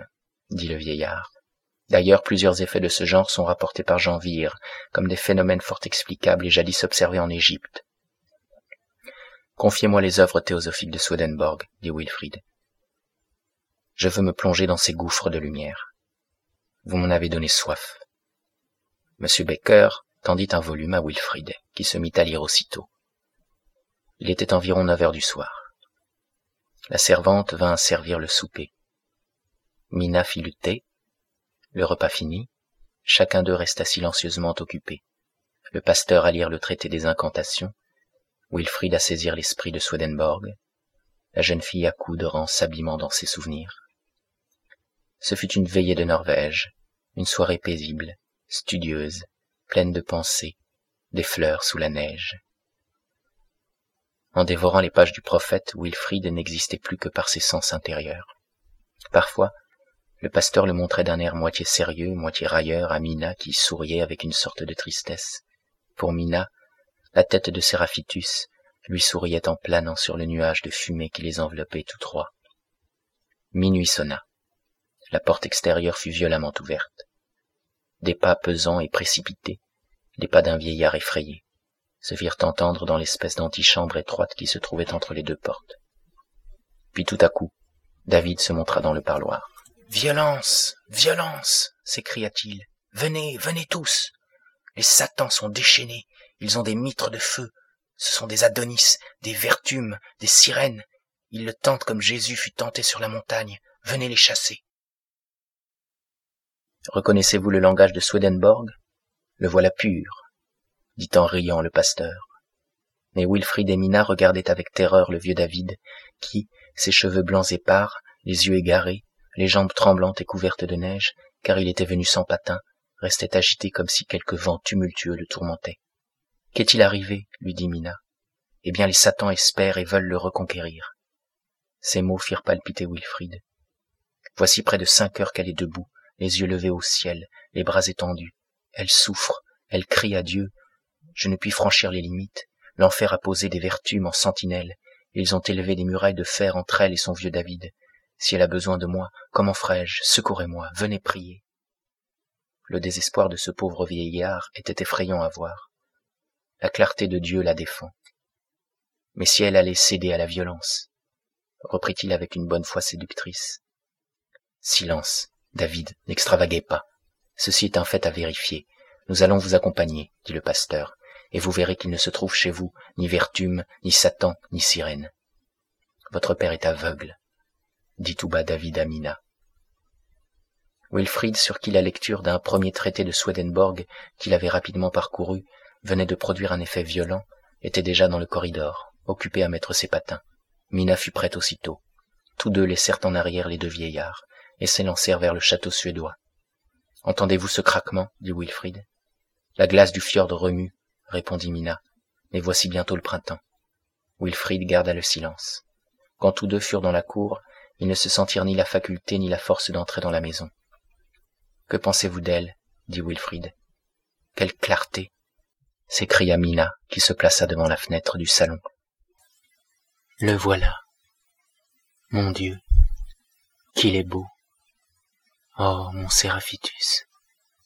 dit le vieillard. « D'ailleurs, plusieurs effets de ce genre sont rapportés par Jean Vire, comme des phénomènes fort explicables et jadis observés en Égypte. »« Confiez-moi les œuvres théosophiques de Swedenborg, » dit Wilfrid. « Je veux me plonger dans ces gouffres de lumière. Vous m'en avez donné soif. Monsieur Baker, tendit un volume à Wilfrid, qui se mit à lire aussitôt. Il était environ neuf heures du soir. La servante vint servir le souper. Mina fit le thé. Le repas fini, chacun d'eux resta silencieusement occupé. Le pasteur à lire le traité des incantations, Wilfrid à saisir l'esprit de Swedenborg, la jeune fille à coudre en s'abîmant dans ses souvenirs. Ce fut une veillée de Norvège, une soirée paisible, studieuse, pleine de pensées, des fleurs sous la neige. En dévorant les pages du prophète, Wilfrid n'existait plus que par ses sens intérieurs. Parfois, le pasteur le montrait d'un air moitié sérieux, moitié railleur à Mina qui souriait avec une sorte de tristesse. Pour Mina, la tête de Séraphitus lui souriait en planant sur le nuage de fumée qui les enveloppait tous trois. Minuit sonna. La porte extérieure fut violemment ouverte. Des pas pesants et précipités, les pas d'un vieillard effrayé, se firent entendre dans l'espèce d'antichambre étroite qui se trouvait entre les deux portes. Puis tout à coup, David se montra dans le parloir. « Violence, violence !» s'écria-t-il. « Venez, venez tous ! Les satans sont déchaînés, ils ont des mitres de feu, ce sont des Adonis, des Vertumes, des sirènes. Ils le tentent comme Jésus fut tenté sur la montagne. Venez les chasser. » « Reconnaissez-vous le langage de Swedenborg ? Le voilà pur, dit en riant le pasteur. Mais Wilfrid et Mina regardaient avec terreur le vieux David, qui, ses cheveux blancs épars, les yeux égarés, les jambes tremblantes et couvertes de neige, car il était venu sans patin, restait agité comme si quelque vent tumultueux le tourmentait. « Qu'est-il arrivé ?» lui dit Mina. « Eh bien, les satans espèrent et veulent le reconquérir. » Ces mots firent palpiter Wilfrid. Voici près de cinq heures qu'elle est debout, les yeux levés au ciel, les bras étendus. Elle souffre, elle crie à Dieu. Je ne puis franchir les limites. L'enfer a posé des Vertumes en sentinelle. Ils ont élevé des murailles de fer entre elle et son vieux David. Si elle a besoin de moi, comment ferai-je? Secourez-moi, venez prier. Le désespoir de ce pauvre vieillard était effrayant à voir. La clarté de Dieu la défend. Mais si elle allait céder à la violence, reprit-il avec une bonne foi séductrice. Silence, David, n'extravaguez pas. Ceci est un fait à vérifier. Nous allons vous accompagner, dit le pasteur, et vous verrez qu'il ne se trouve chez vous ni Vertume, ni Satan, ni sirène. Votre père est aveugle, dit tout bas David à Mina. Wilfrid, sur qui la lecture d'un premier traité de Swedenborg, qu'il avait rapidement parcouru, venait de produire un effet violent, était déjà dans le corridor, occupé à mettre ses patins. Mina fut prête aussitôt. Tous deux laissèrent en arrière les deux vieillards, et s'élancèrent vers le château suédois. « Entendez-vous ce craquement » dit Wilfrid. « La glace du fjord remue, » répondit Mina, « mais voici bientôt le printemps. » Wilfrid garda le silence. Quand tous deux furent dans la cour, ils ne se sentirent ni la faculté ni la force d'entrer dans la maison. « Que pensez-vous d'elle » dit Wilfrid. « Quelle clarté » s'écria Mina, qui se plaça devant la fenêtre du salon. « Le voilà. Mon Dieu, qu'il est beau. Oh, mon Séraphitus, prends-moi. »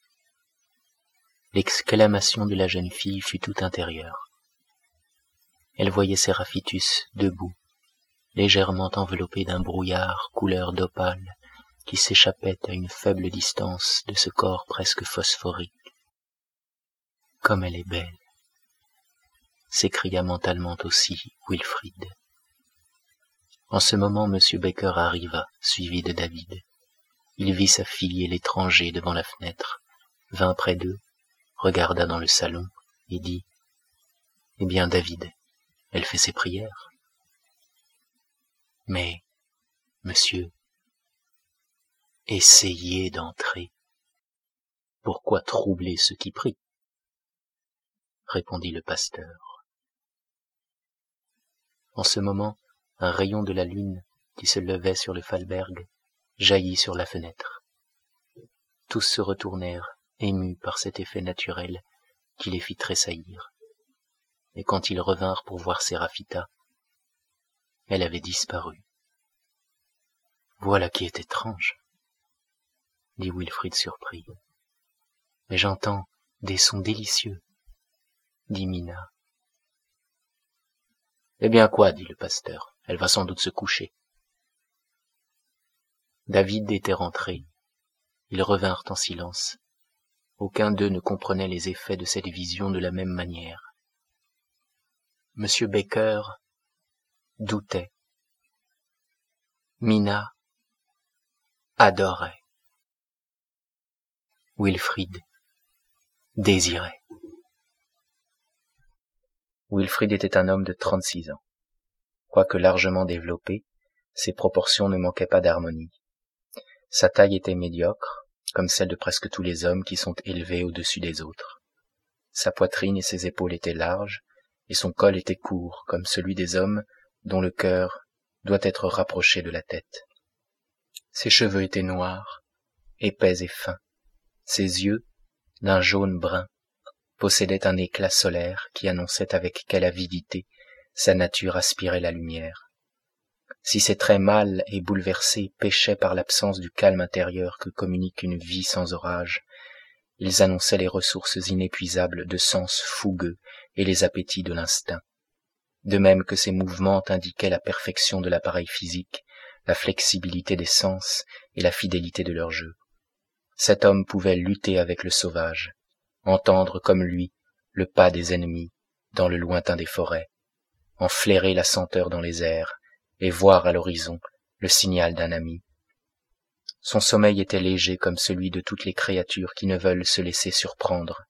L'exclamation de la jeune fille fut tout intérieure. Elle voyait Séraphitus debout, légèrement enveloppé d'un brouillard couleur d'opale qui s'échappait à une faible distance de ce corps presque phosphorique. « Comme elle est belle !» s'écria mentalement aussi Wilfrid. En ce moment, M. Baker arriva, suivi de David. Il vit sa fille et l'étranger devant la fenêtre, vint près d'eux, regarda dans le salon et dit « Eh bien, David, elle fait ses prières. »« Mais, monsieur, essayez d'entrer. Pourquoi troubler ceux qui prient ?» répondit le pasteur. En ce moment, un rayon de la lune qui se levait sur le Falberg jaillit sur la fenêtre. Tous se retournèrent, émus par cet effet naturel qui les fit tressaillir. Et quand ils revinrent pour voir Séraphita, elle avait disparu. « Voilà qui est étrange, » dit Wilfrid surpris. « Mais j'entends des sons délicieux, » dit Mina. « Eh bien quoi, dit le pasteur, elle va sans doute se coucher. » David était rentré. Ils revinrent en silence. Aucun d'eux ne comprenait les effets de cette vision de la même manière. Monsieur Baker doutait. Mina adorait. Wilfrid désirait. Wilfrid était un homme de trente-six ans. Quoique largement développé, ses proportions ne manquaient pas d'harmonie. Sa taille était médiocre, comme celle de presque tous les hommes qui sont élevés au-dessus des autres. Sa poitrine et ses épaules étaient larges, et son col était court, comme celui des hommes dont le cœur doit être rapproché de la tête. Ses cheveux étaient noirs, épais et fins. Ses yeux, d'un jaune brun, possédaient un éclat solaire qui annonçait avec quelle avidité sa nature aspirait la lumière. Si ses traits mâles et bouleversés péchaient par l'absence du calme intérieur que communique une vie sans orage, ils annonçaient les ressources inépuisables de sens fougueux et les appétits de l'instinct. De même que ses mouvements indiquaient la perfection de l'appareil physique, la flexibilité des sens et la fidélité de leur jeu. Cet homme pouvait lutter avec le sauvage, entendre comme lui le pas des ennemis dans le lointain des forêts, en flairer la senteur dans les airs et voir à l'horizon le signal d'un ami. Son sommeil était léger comme celui de toutes les créatures qui ne veulent se laisser surprendre.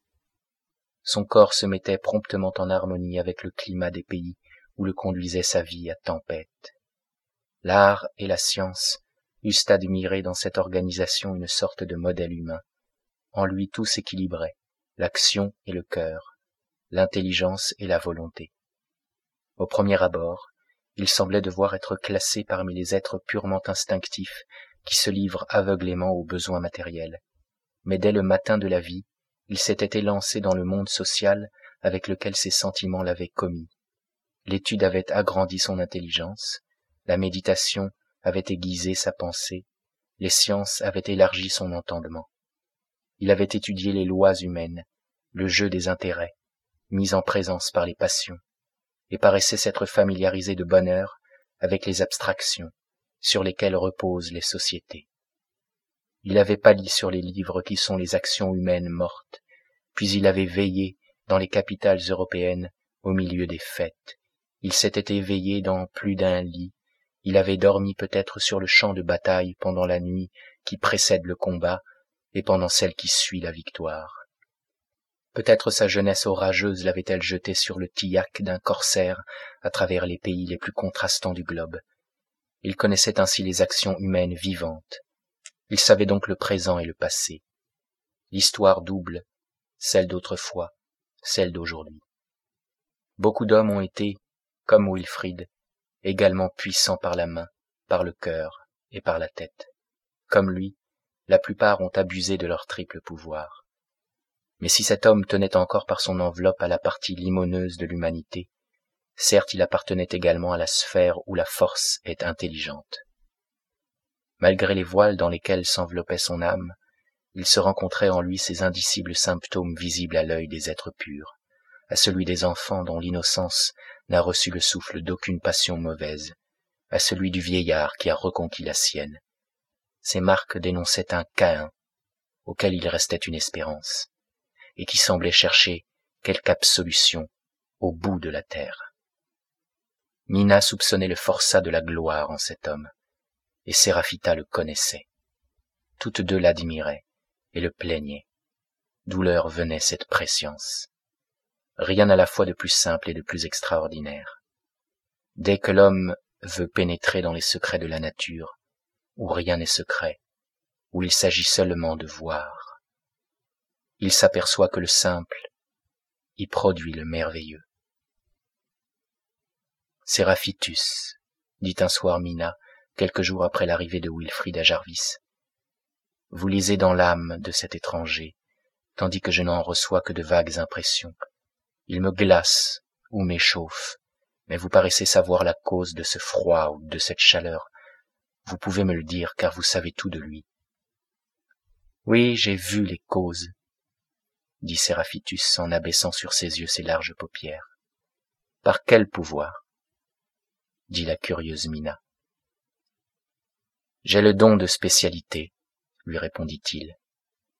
Son corps se mettait promptement en harmonie avec le climat des pays où le conduisait sa vie à tempête. L'art et la science eussent admiré dans cette organisation une sorte de modèle humain. En lui tout s'équilibrait, l'action et le cœur, l'intelligence et la volonté. Au premier abord, il semblait devoir être classé parmi les êtres purement instinctifs qui se livrent aveuglément aux besoins matériels. Mais dès le matin de la vie, il s'était élancé dans le monde social avec lequel ses sentiments l'avaient commis. L'étude avait agrandi son intelligence, la méditation avait aiguisé sa pensée, les sciences avaient élargi son entendement. Il avait étudié les lois humaines, le jeu des intérêts, mis en présence par les passions, et paraissait s'être familiarisé de bonne heure avec les abstractions sur lesquelles reposent les sociétés. Il avait pâli sur les livres qui sont les actions humaines mortes, puis il avait veillé dans les capitales européennes au milieu des fêtes. Il s'était éveillé dans plus d'un lit, il avait dormi peut-être sur le champ de bataille pendant la nuit qui précède le combat et pendant celle qui suit la victoire. Peut-être sa jeunesse orageuse l'avait-elle jeté sur le tillac d'un corsaire à travers les pays les plus contrastants du globe. Il connaissait ainsi les actions humaines vivantes. Il savait donc le présent et le passé. L'histoire double, celle d'autrefois, celle d'aujourd'hui. Beaucoup d'hommes ont été, comme Wilfrid, également puissants par la main, par le cœur et par la tête. Comme lui, la plupart ont abusé de leur triple pouvoir. Mais si cet homme tenait encore par son enveloppe à la partie limoneuse de l'humanité, certes il appartenait également à la sphère où la force est intelligente. Malgré les voiles dans lesquels s'enveloppait son âme, il se rencontrait en lui ces indicibles symptômes visibles à l'œil des êtres purs, à celui des enfants dont l'innocence n'a reçu le souffle d'aucune passion mauvaise, à celui du vieillard qui a reconquis la sienne. Ces marques dénonçaient un Caïn, auquel il restait une espérance, et qui semblait chercher quelque absolution au bout de la terre. Mina soupçonnait le forçat de la gloire en cet homme, et Séraphita le connaissait. Toutes deux l'admiraient et le plaignaient. D'où leur venait cette prescience. Rien à la fois de plus simple et de plus extraordinaire. Dès que l'homme veut pénétrer dans les secrets de la nature, où rien n'est secret, où il s'agit seulement de voir, il s'aperçoit que le simple y produit le merveilleux. Séraphitus, dit un soir Mina, quelques jours après l'arrivée de Wilfrid à Jarvis. Vous lisez dans l'âme de cet étranger, tandis que je n'en reçois que de vagues impressions. Il me glace ou m'échauffe, mais vous paraissez savoir la cause de ce froid ou de cette chaleur. Vous pouvez me le dire, car vous savez tout de lui. Oui, j'ai vu les causes, dit Séraphitus en abaissant sur ses yeux ses larges paupières. Par quel pouvoir? Dit la curieuse Mina. J'ai le don de spécialité, lui répondit-il.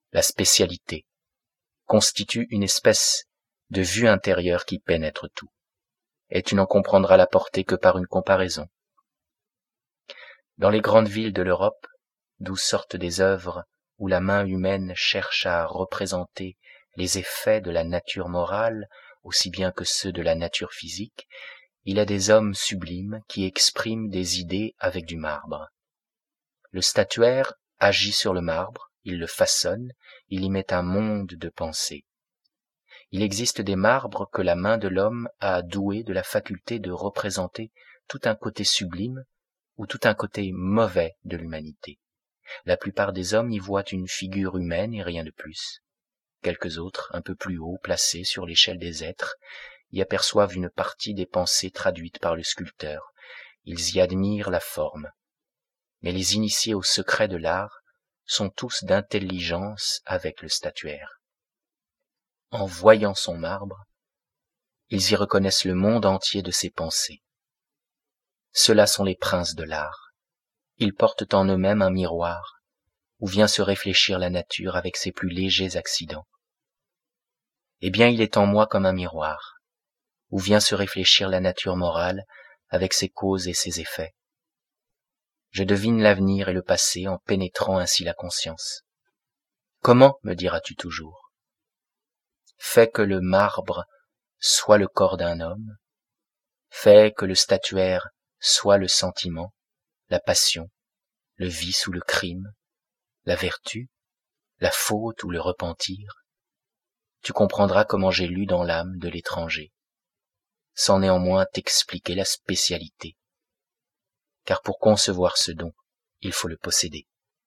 la spécialité, constitue une espèce de vue intérieure qui pénètre tout, et tu n'en comprendras la portée que par une comparaison. Dans les grandes villes de l'Europe, d'où sortent des œuvres où la main humaine cherche à représenter les effets de la nature morale aussi bien que ceux de la nature physique, il y a des hommes sublimes qui expriment des idées avec du marbre. Le statuaire agit sur le marbre, il le façonne, il y met un monde de pensée. Il existe des marbres que la main de l'homme a doués de la faculté de représenter tout un côté sublime ou tout un côté mauvais de l'humanité. La plupart des hommes y voient une figure humaine et rien de plus. Quelques autres, un peu plus haut, placés sur l'échelle des êtres, y aperçoivent une partie des pensées traduites par le sculpteur. Ils y admirent la forme. Mais les initiés au secret de l'art sont tous d'intelligence avec le statuaire. En voyant son marbre, ils y reconnaissent le monde entier de ses pensées. Ceux-là sont les princes de l'art. Ils portent en eux-mêmes un miroir, où vient se réfléchir la nature avec ses plus légers accidents. Eh bien, il est en moi comme un miroir, où vient se réfléchir la nature morale avec ses causes et ses effets. Je devine l'avenir et le passé en pénétrant ainsi la conscience. Comment, me diras-tu toujours? Fais que le marbre soit le corps d'un homme, fais que le statuaire soit le sentiment, la passion, le vice ou le crime, la vertu, la faute ou le repentir. Tu comprendras comment j'ai lu dans l'âme de l'étranger, sans néanmoins t'expliquer la spécialité. Car pour concevoir ce don, il faut le posséder.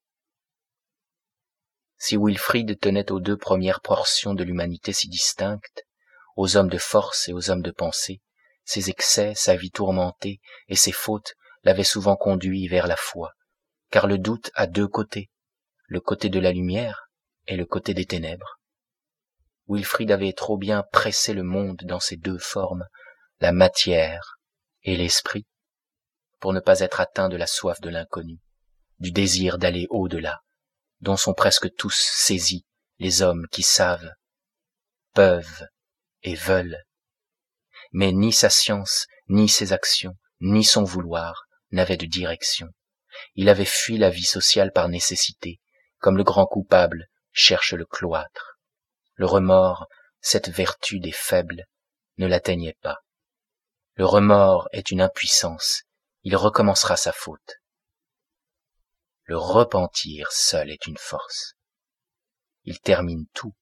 Si Wilfrid tenait aux deux premières portions de l'humanité si distinctes, aux hommes de force et aux hommes de pensée, ses excès, sa vie tourmentée et ses fautes l'avaient souvent conduit vers la foi, car le doute a deux côtés, le côté de la lumière et le côté des ténèbres. Wilfrid avait trop bien pressé le monde dans ces deux formes, la matière et l'esprit, pour ne pas être atteint de la soif de l'inconnu, du désir d'aller au-delà, dont sont presque tous saisis les hommes qui savent, peuvent et veulent. Mais ni sa science, ni ses actions, ni son vouloir n'avaient de direction. Il avait fui la vie sociale par nécessité, comme le grand coupable cherche le cloître. Le remords, cette vertu des faibles, ne l'atteignait pas. Le remords est une impuissance, il recommencera sa faute. Le repentir seul est une force. Il termine tout.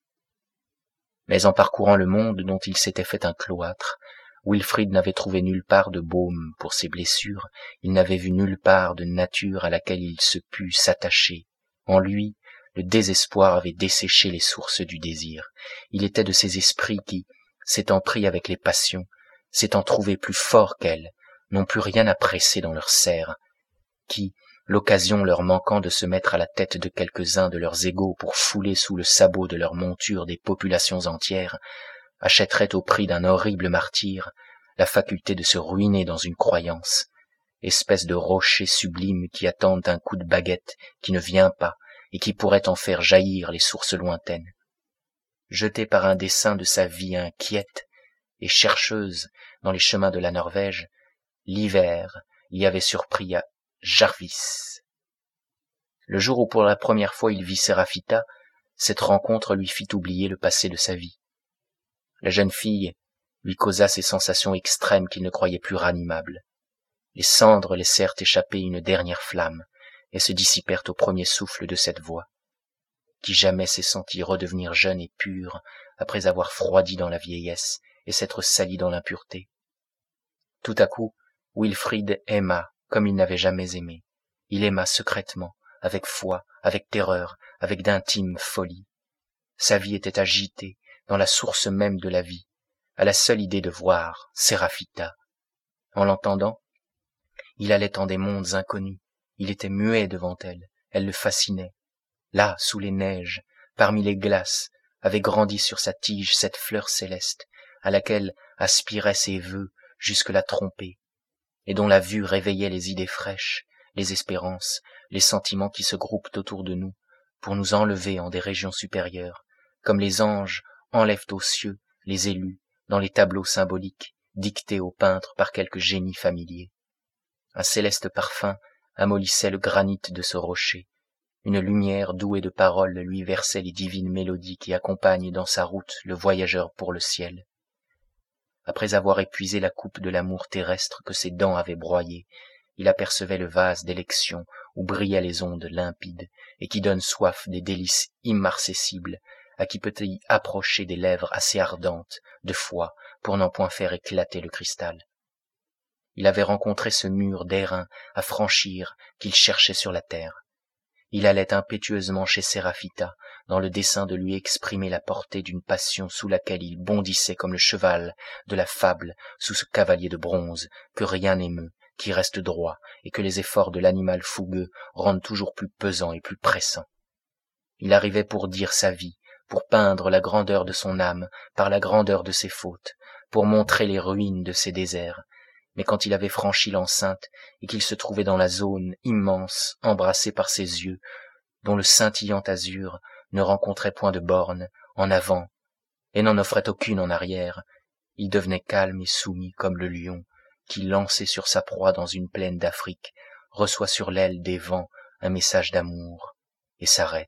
Mais en parcourant le monde dont il s'était fait un cloître, Wilfrid n'avait trouvé nulle part de baume pour ses blessures, il n'avait vu nulle part de nature à laquelle il se pût s'attacher. En lui, le désespoir avait desséché les sources du désir. Il était de ces esprits qui, s'étant pris avec les passions, s'étant trouvés plus forts qu'elles, n'ont plus rien à presser dans leurs serres, qui, l'occasion leur manquant de se mettre à la tête de quelques-uns de leurs égaux pour fouler sous le sabot de leur monture des populations entières, achèteraient au prix d'un horrible martyre la faculté de se ruiner dans une croyance, espèce de rocher sublime qui attendent un coup de baguette qui ne vient pas et qui pourrait en faire jaillir les sources lointaines. Jetée par un dessein de sa vie inquiète et chercheuse dans les chemins de la Norvège, l'hiver l'y avait surpris à Jarvis. Le jour où pour la première fois il vit Séraphita, cette rencontre lui fit oublier le passé de sa vie. La jeune fille lui causa ces sensations extrêmes qu'il ne croyait plus ranimables. Les cendres laissèrent échapper une dernière flamme et se dissipèrent au premier souffle de cette voix. Qui jamais s'est senti redevenir jeune et pur après avoir froidi dans la vieillesse et s'être sali dans l'impureté? Tout à coup, Wilfrid aima comme il n'avait jamais aimé. Il aima secrètement, avec foi, avec terreur, avec d'intimes folies. Sa vie était agitée dans la source même de la vie, à la seule idée de voir Séraphita. En l'entendant, il allait en des mondes inconnus, il était muet devant elle, elle le fascinait. Là, sous les neiges, parmi les glaces, avait grandi sur sa tige cette fleur céleste, à laquelle aspiraient ses vœux jusque la tromper, et dont la vue réveillait les idées fraîches, les espérances, les sentiments qui se groupent autour de nous, pour nous enlever en des régions supérieures, comme les anges enlèvent aux cieux les élus dans les tableaux symboliques dictés aux peintres par quelque génie familier. Un céleste parfum amollissait le granit de ce rocher, une lumière douée de paroles lui versait les divines mélodies qui accompagnent dans sa route le voyageur pour le ciel. Après avoir épuisé la coupe de l'amour terrestre que ses dents avaient broyée, il apercevait le vase d'élection où brillaient les ondes limpides et qui donnent soif des délices immarcessibles à qui peut y approcher des lèvres assez ardentes de foi pour n'en point faire éclater le cristal. Il avait rencontré ce mur d'airain à franchir qu'il cherchait sur la terre. Il allait impétueusement chez Séraphita dans le dessein de lui exprimer la portée d'une passion sous laquelle il bondissait comme le cheval de la fable sous ce cavalier de bronze que rien n'émeut, qui reste droit et que les efforts de l'animal fougueux rendent toujours plus pesant et plus pressant. Il arrivait pour dire sa vie, pour peindre la grandeur de son âme par la grandeur de ses fautes, pour montrer les ruines de ses déserts, mais quand il avait franchi l'enceinte et qu'il se trouvait dans la zone immense embrassée par ses yeux, dont le scintillant azur ne rencontrait point de borne en avant et n'en offrait aucune en arrière, il devenait calme et soumis comme le lion qui, lancé sur sa proie dans une plaine d'Afrique, reçoit sur l'aile des vents un message d'amour et s'arrête.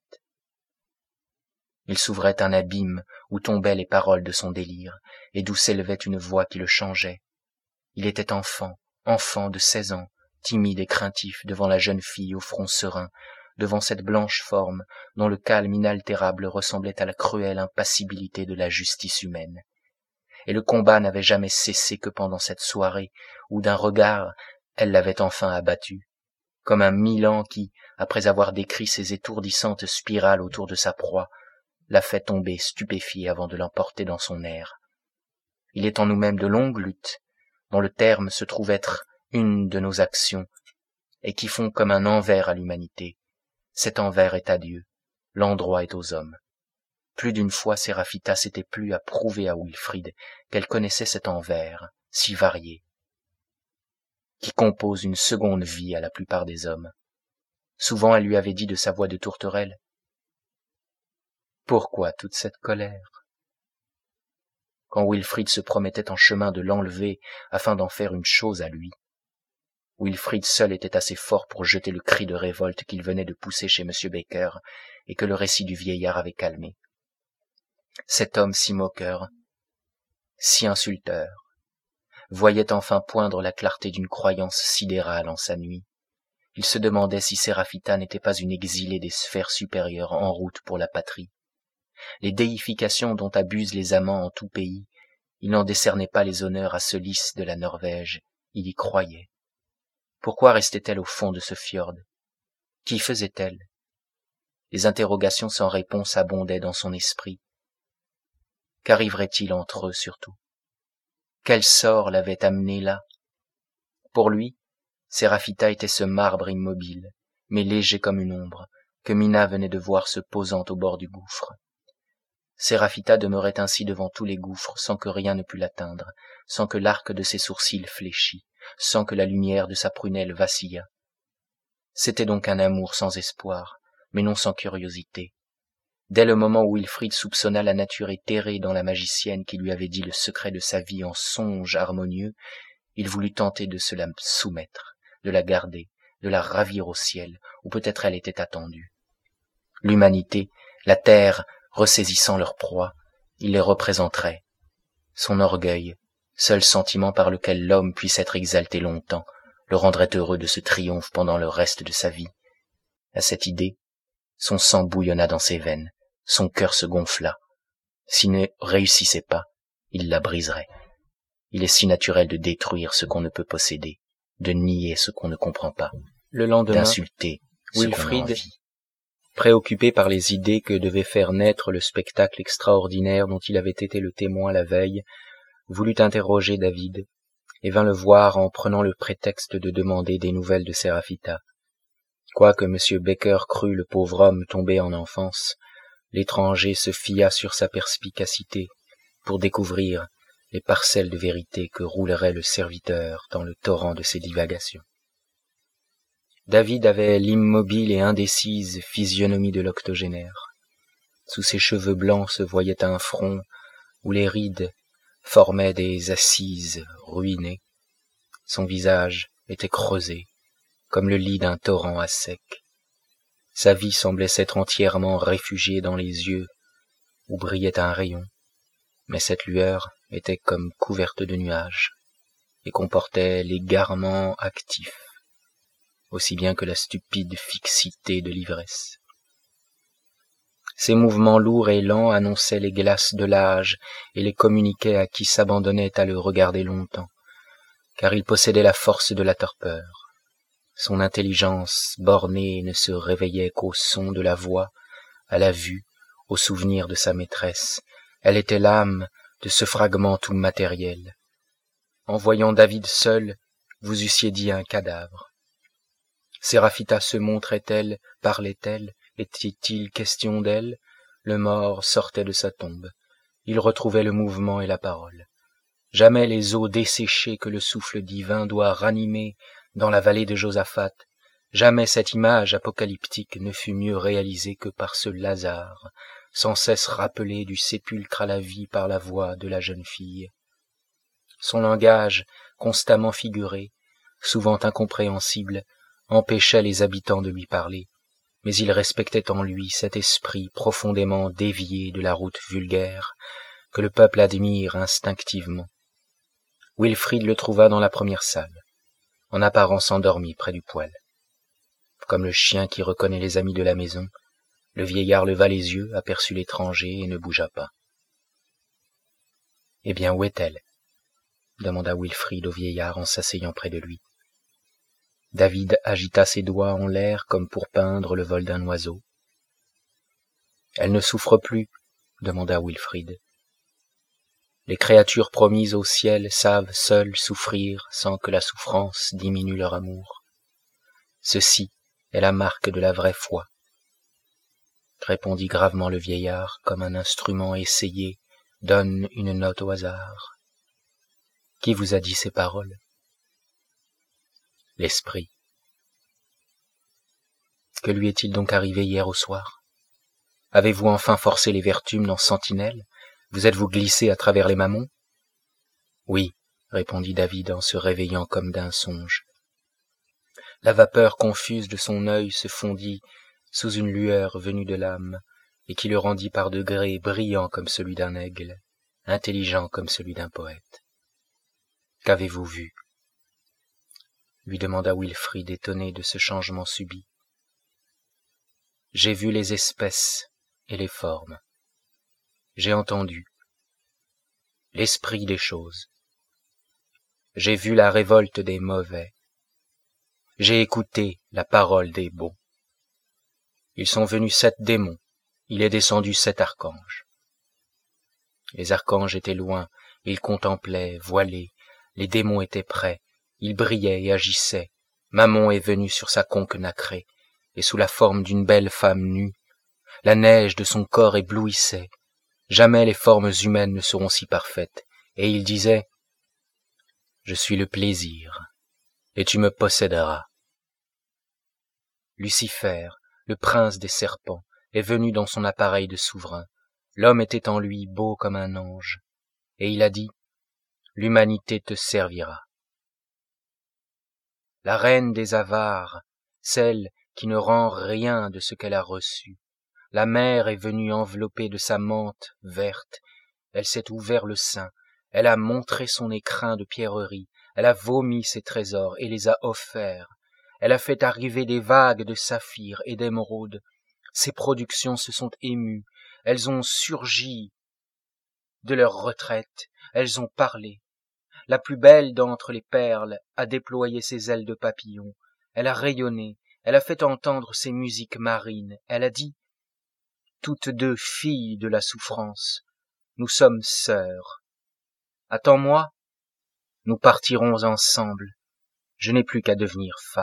Il s'ouvrait un abîme où tombaient les paroles de son délire et d'où s'élevait une voix qui le changeait. Il était enfant, enfant de seize ans, timide et craintif devant la jeune fille au front serein, devant cette blanche forme dont le calme inaltérable ressemblait à la cruelle impassibilité de la justice humaine. Et le combat n'avait jamais cessé que pendant cette soirée où d'un regard elle l'avait enfin abattu, comme un Milan qui, après avoir décrit ses étourdissantes spirales autour de sa proie, l'a fait tomber stupéfié avant de l'emporter dans son air. Il est en nous-mêmes de longues luttes, dont le terme se trouve être une de nos actions, et qui font comme un envers à l'humanité. Cet envers est à Dieu, l'endroit est aux hommes. Plus d'une fois Séraphita s'était plu à prouver à Wilfrid qu'elle connaissait cet envers, si varié, qui compose une seconde vie à la plupart des hommes. Souvent elle lui avait dit de sa voix de tourterelle: « Pourquoi toute cette colère ?» Quand Wilfrid se promettait en chemin de l'enlever afin d'en faire une chose à lui. Wilfrid seul était assez fort pour jeter le cri de révolte qu'il venait de pousser chez M. Baker et que le récit du vieillard avait calmé. Cet homme si moqueur, si insulteur, voyait enfin poindre la clarté d'une croyance sidérale en sa nuit. Il se demandait si Séraphita n'était pas une exilée des sphères supérieures en route pour la patrie. Les déifications dont abusent les amants en tout pays, il n'en décernait pas les honneurs à ce lys de la Norvège, il y croyait. Pourquoi restait-elle au fond de ce fjord? Qui faisait-elle? Les interrogations sans réponse abondaient dans son esprit. Qu'arriverait-il entre eux surtout? Quel sort l'avait amené là? Pour lui, Séraphita était ce marbre immobile, mais léger comme une ombre, que Mina venait de voir se posant au bord du gouffre. Séraphita demeurait ainsi devant tous les gouffres sans que rien ne pût l'atteindre, sans que l'arc de ses sourcils fléchît, sans que la lumière de sa prunelle vacillât. C'était donc un amour sans espoir, mais non sans curiosité. Dès le moment où Wilfrid soupçonna la nature éthérée dans la magicienne qui lui avait dit le secret de sa vie en songe harmonieux, il voulut tenter de se la soumettre, de la garder, de la ravir au ciel, où peut-être elle était attendue. L'humanité, la terre, ressaisissant leur proie, il les représenterait. Son orgueil, seul sentiment par lequel l'homme puisse être exalté longtemps, le rendrait heureux de ce triomphe pendant le reste de sa vie. À cette idée, son sang bouillonna dans ses veines, son cœur se gonfla. S'il ne réussissait pas, il la briserait. Il est si naturel de détruire ce qu'on ne peut posséder, de nier ce qu'on ne comprend pas, Le lendemain, d'insulter ce qu'on a Wilfrid, envie. préoccupé par les idées que devait faire naître le spectacle extraordinaire dont il avait été le témoin la veille, voulut interroger David, et vint le voir en prenant le prétexte de demander des nouvelles de Séraphita. Quoique M. Baker crût le pauvre homme tombé en enfance, l'étranger se fia sur sa perspicacité pour découvrir les parcelles de vérité que roulerait le serviteur dans le torrent de ses divagations. David avait l'immobile et indécise physionomie de l'octogénaire. Sous ses cheveux blancs se voyait un front où les rides formaient des assises ruinées. Son visage était creusé, comme le lit d'un torrent à sec. Sa vie semblait s'être entièrement réfugiée dans les yeux, où brillait un rayon, mais cette lueur était comme couverte de nuages, et comportait l'égarement actif, aussi bien que la stupide fixité de l'ivresse. Ses mouvements lourds et lents annonçaient les glaces de l'âge et les communiquaient à qui s'abandonnait à le regarder longtemps, car il possédait la force de la torpeur. Son intelligence bornée ne se réveillait qu'au son de la voix, à la vue, au souvenir de sa maîtresse. Elle était l'âme de ce fragment tout matériel. En voyant David seul, vous eussiez dit un cadavre. Séraphita se montrait-elle, parlait-elle, était-il question d'elle? Le mort sortait de sa tombe. Il retrouvait le mouvement et la parole. Jamais les eaux desséchées que le souffle divin doit ranimer dans la vallée de Josaphat, jamais cette image apocalyptique ne fut mieux réalisée que par ce Lazare, sans cesse rappelé du sépulcre à la vie par la voix de la jeune fille. Son langage, constamment figuré, souvent incompréhensible, empêchait les habitants de lui parler, mais il respectait en lui cet esprit profondément dévié de la route vulgaire que le peuple admire instinctivement. Wilfrid le trouva dans la première salle, en apparence endormi près du poêle. Comme le chien qui reconnaît les amis de la maison, le vieillard leva les yeux, aperçut l'étranger et ne bougea pas. « Eh bien, où est-elle » demanda Wilfrid au vieillard en s'asseyant près de lui. David agita ses doigts en l'air comme pour peindre le vol d'un oiseau. « Elle ne souffre plus » demanda Wilfrid. Les créatures promises au ciel savent seules souffrir sans que la souffrance diminue leur amour. Ceci est la marque de la vraie foi, répondit gravement le vieillard, comme un instrument essayé donne une note au hasard. Qui vous a dit ces paroles? L'esprit. Que lui est-il donc arrivé hier au soir? Avez-vous enfin forcé les vertus dans Sentinelle? Vous êtes-vous glissé à travers les mammons? Oui, répondit David en se réveillant comme d'un songe. La vapeur confuse de son œil se fondit sous une lueur venue de l'âme, et qui le rendit par degrés brillant comme celui d'un aigle, intelligent comme celui d'un poète. Qu'avez-vous vu? Lui demanda Wilfrid, étonné de ce changement subit. J'ai vu les espèces et les formes. J'ai entendu l'esprit des choses. J'ai vu la révolte des mauvais. J'ai écouté la parole des bons. Ils sont venus sept démons, il est descendu sept archanges. Les archanges étaient loin, ils contemplaient, voilés, les démons étaient près, ils brillaient et agissaient. Mammon est venu sur sa conque nacrée, et sous la forme d'une belle femme nue, la neige de son corps éblouissait. Jamais les formes humaines ne seront si parfaites. Et il disait, « Je suis le plaisir, et tu me posséderas. » Lucifer, le prince des serpents, est venu dans son appareil de souverain. L'homme était en lui beau comme un ange, et il a dit, « L'humanité te servira. » La reine des avares, celle qui ne rend rien de ce qu'elle a reçu, la mer est venue enveloppée de sa mante verte, elle s'est ouvert le sein, elle a montré son écrin de pierreries, elle a vomi ses trésors et les a offerts, elle a fait arriver des vagues de saphir et d'émeraude, ses productions se sont émues, elles ont surgi de leur retraite, elles ont parlé. La plus belle d'entre les perles a déployé ses ailes de papillon, elle a rayonné, elle a fait entendre ses musiques marines, elle a dit « Toutes deux filles de la souffrance, nous sommes sœurs. Attends-moi, nous partirons ensemble, je n'ai plus qu'à devenir femme. »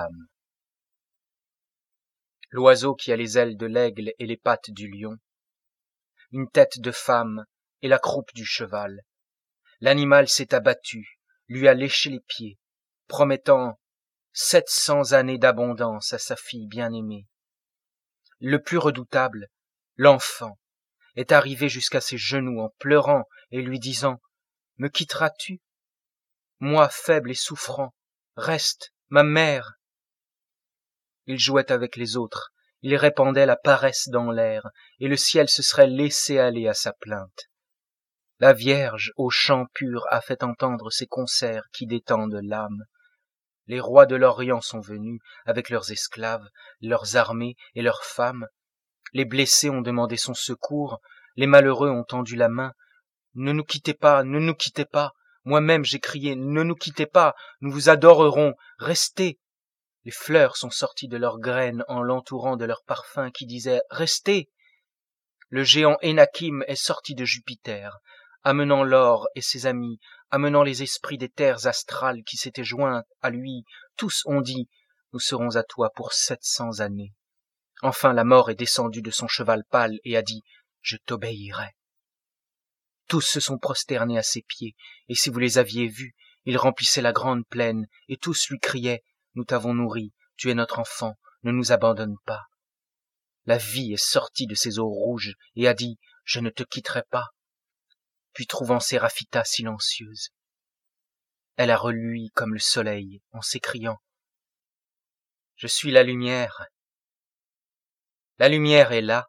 L'oiseau qui a les ailes de l'aigle et les pattes du lion, une tête de femme et la croupe du cheval. L'animal s'est abattu, lui a léché les pieds, promettant sept cents années d'abondance à sa fille bien-aimée. Le plus redoutable, l'enfant, est arrivé jusqu'à ses genoux en pleurant et lui disant « Me quitteras-tu ? Moi, faible et souffrant, reste, ma mère !» Il jouait avec les autres, il répandait la paresse dans l'air, et le ciel se serait laissé aller à sa plainte. La Vierge, au chant pur, a fait entendre ses concerts qui détendent l'âme. Les rois de l'Orient sont venus, avec leurs esclaves, leurs armées et leurs femmes. Les blessés ont demandé son secours, les malheureux ont tendu la main. « Ne nous quittez pas, ne nous quittez pas !» Moi-même j'ai crié « Ne nous quittez pas, nous vous adorerons, restez !» Les fleurs sont sorties de leurs graines en l'entourant de leur parfum qui disait « Restez !» Le géant Enakim est sorti de Jupiter, amenant l'or et ses amis, amenant les esprits des terres astrales qui s'étaient joints à lui. Tous ont dit « Nous serons à toi pour sept cents années. » Enfin la mort est descendue de son cheval pâle et a dit « Je t'obéirai. » Tous se sont prosternés à ses pieds, et si vous les aviez vus, ils remplissaient la grande plaine, et tous lui criaient « Nous t'avons nourri, tu es notre enfant, ne nous abandonne pas. » La vie est sortie de ses os rouges et a dit « Je ne te quitterai pas. » Puis trouvant Séraphita silencieuse, elle a relui comme le soleil en s'écriant « Je suis la lumière. La lumière est là. »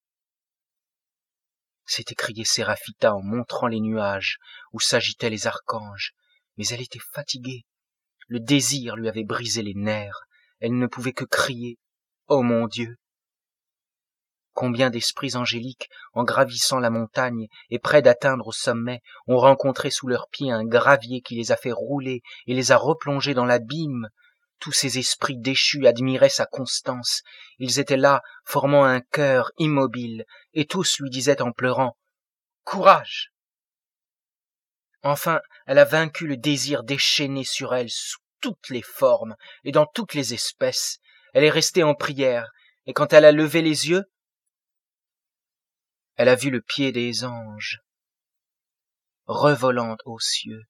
s'est écriée Séraphita en montrant les nuages où s'agitaient les archanges, mais elle était fatiguée. Le désir lui avait brisé les nerfs. Elle ne pouvait que crier « Oh mon Dieu !» Combien d'esprits angéliques, en gravissant la montagne et près d'atteindre au sommet, ont rencontré sous leurs pieds un gravier qui les a fait rouler et les a replongés dans l'abîme. Tous ces esprits déchus admiraient sa constance. Ils étaient là, formant un cœur immobile, et tous lui disaient en pleurant « Courage !» Enfin, elle a vaincu le désir déchaîné sur elle sous toutes les formes et dans toutes les espèces. Elle est restée en prière, et quand elle a levé les yeux, elle a vu le pied des anges, revolant aux cieux.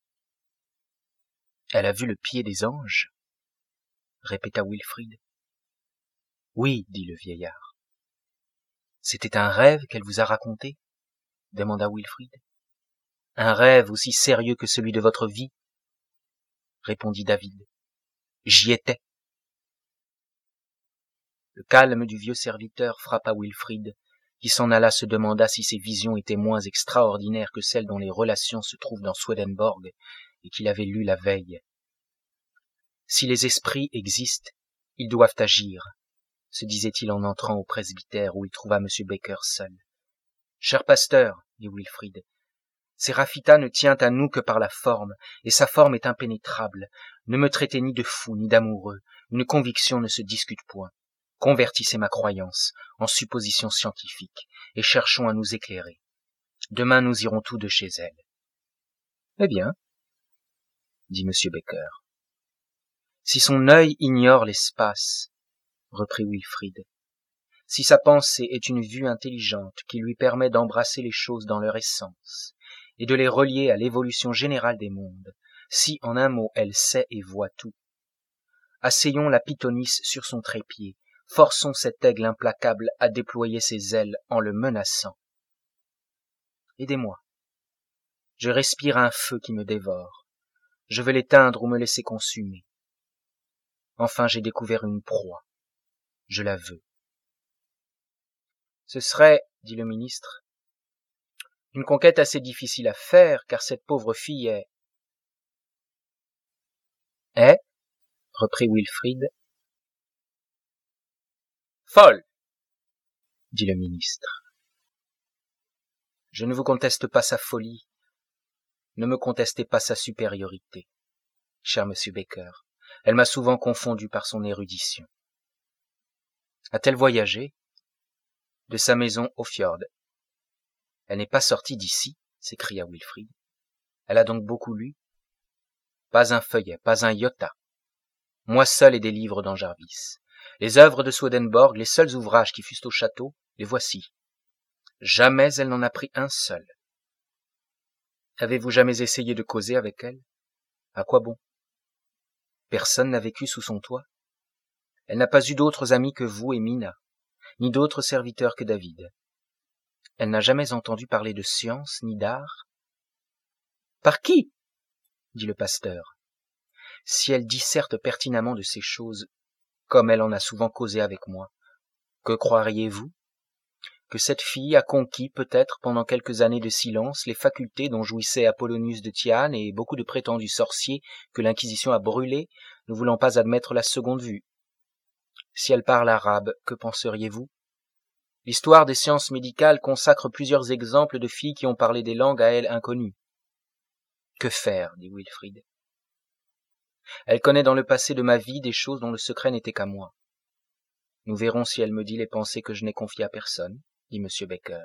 Elle a vu le pied des anges, répéta Wilfrid. Oui, dit le vieillard. C'était un rêve qu'elle vous a raconté, demanda Wilfrid. Un rêve aussi sérieux que celui de votre vie, répondit David. J'y étais. Le calme du vieux serviteur frappa Wilfrid, qui s'en alla se demanda si ces visions étaient moins extraordinaires que celles dont les relations se trouvent dans Swedenborg et qu'il avait lues la veille. Si les esprits existent, ils doivent agir, se disait-il en entrant au presbytère où il trouva M. Baker seul. Cher pasteur, dit Wilfrid, Séraphita ne tient à nous que par la forme, et sa forme est impénétrable. Ne me traitez ni de fou, ni d'amoureux. Une conviction ne se discute point. Convertissez ma croyance en supposition scientifique, et cherchons à nous éclairer. Demain nous irons tous deux chez elle. Eh bien, dit M. Baker. Si son œil ignore l'espace, reprit Wilfrid, si sa pensée est une vue intelligente qui lui permet d'embrasser les choses dans leur essence, et de les relier à l'évolution générale des mondes, si, en un mot, elle sait et voit tout, asseyons la pythonisse sur son trépied, forçons cet aigle implacable à déployer ses ailes en le menaçant. Aidez-moi. Je respire un feu qui me dévore. Je veux l'éteindre ou me laisser consumer. Enfin, j'ai découvert une proie. Je la veux. Ce serait, dit le ministre, une conquête assez difficile à faire, car cette pauvre fille est... Est, reprit Wilfrid. Folle, dit le ministre. Je ne vous conteste pas sa folie, ne me contestez pas sa supériorité, cher monsieur Baker. Elle m'a souvent confondu par son érudition. A-t-elle voyagé? De sa maison au fjord. Elle n'est pas sortie d'ici, s'écria Wilfrid. Elle a donc beaucoup lu? Pas un feuillet, pas un iota. Moi seul ai des livres dans Jarvis. Les œuvres de Swedenborg, les seuls ouvrages qui fussent au château, les voici. Jamais elle n'en a pris un seul. Avez-vous jamais essayé de causer avec elle? À quoi bon? Personne n'a vécu sous son toit. Elle n'a pas eu d'autres amis que vous et Mina, ni d'autres serviteurs que David. Elle n'a jamais entendu parler de science ni d'art. Par qui? Dit le pasteur. Si elle disserte pertinemment de ces choses, comme elle en a souvent causé avec moi, que croiriez-vous? Que cette fille a conquis peut-être pendant quelques années de silence les facultés dont jouissait Apollonius de Tyane et beaucoup de prétendus sorciers que l'Inquisition a brûlés, ne voulant pas admettre la seconde vue. Si elle parle arabe, que penseriez-vous? L'histoire des sciences médicales consacre plusieurs exemples de filles qui ont parlé des langues à elle inconnues. Que faire? Dit Wilfrid. Elle connaît dans le passé de ma vie des choses dont le secret n'était qu'à moi. Nous verrons si elle me dit les pensées que je n'ai confiées à personne, dit M. Baker.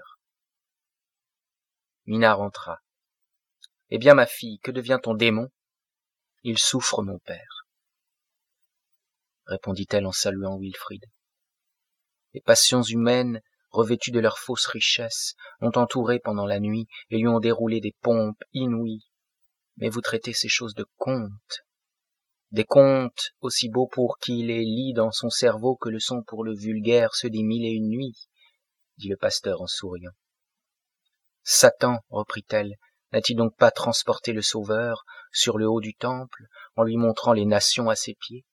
Mina rentra. Eh bien, ma fille, que devient ton démon? Il souffre, mon père, répondit-elle en saluant Wilfrid. Les passions humaines, revêtues de leur fausse richesse, ont entouré pendant la nuit et lui ont déroulé des pompes inouïes. Mais vous traitez ces choses de contes. Des contes aussi beaux pour qui les lit dans son cerveau que le sont pour le vulgaire ceux des mille et une nuits, dit le pasteur en souriant. Satan, reprit-elle, n'a-t-il donc pas transporté le Sauveur sur le haut du temple en lui montrant les nations à ses pieds?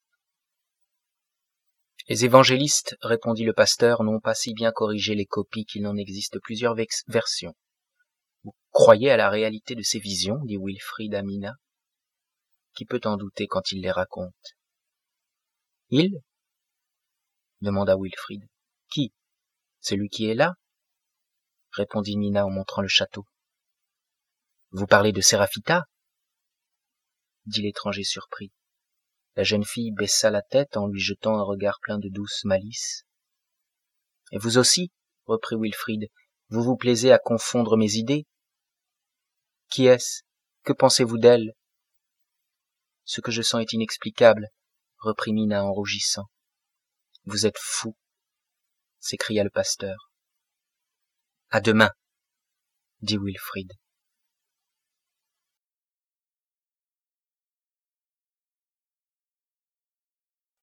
Les évangélistes, répondit le pasteur, n'ont pas si bien corrigé les copies qu'il n'en existe plusieurs versions. Vous croyez à la réalité de ces visions, dit Wilfrid à Mina. Qui peut en douter quand il les raconte? Il? demanda Wilfrid. Qui? Celui qui est là? Répondit Mina en montrant le château. Vous parlez de Séraphita? Dit l'étranger surpris. La jeune fille baissa la tête en lui jetant un regard plein de douce malice. Et vous aussi, reprit Wilfrid, vous vous plaisez à confondre mes idées? Qui est-ce? Que pensez-vous d'elle? Ce que je sens est inexplicable, reprit Mina en rougissant. Vous êtes fou, s'écria le pasteur. À demain, dit Wilfrid.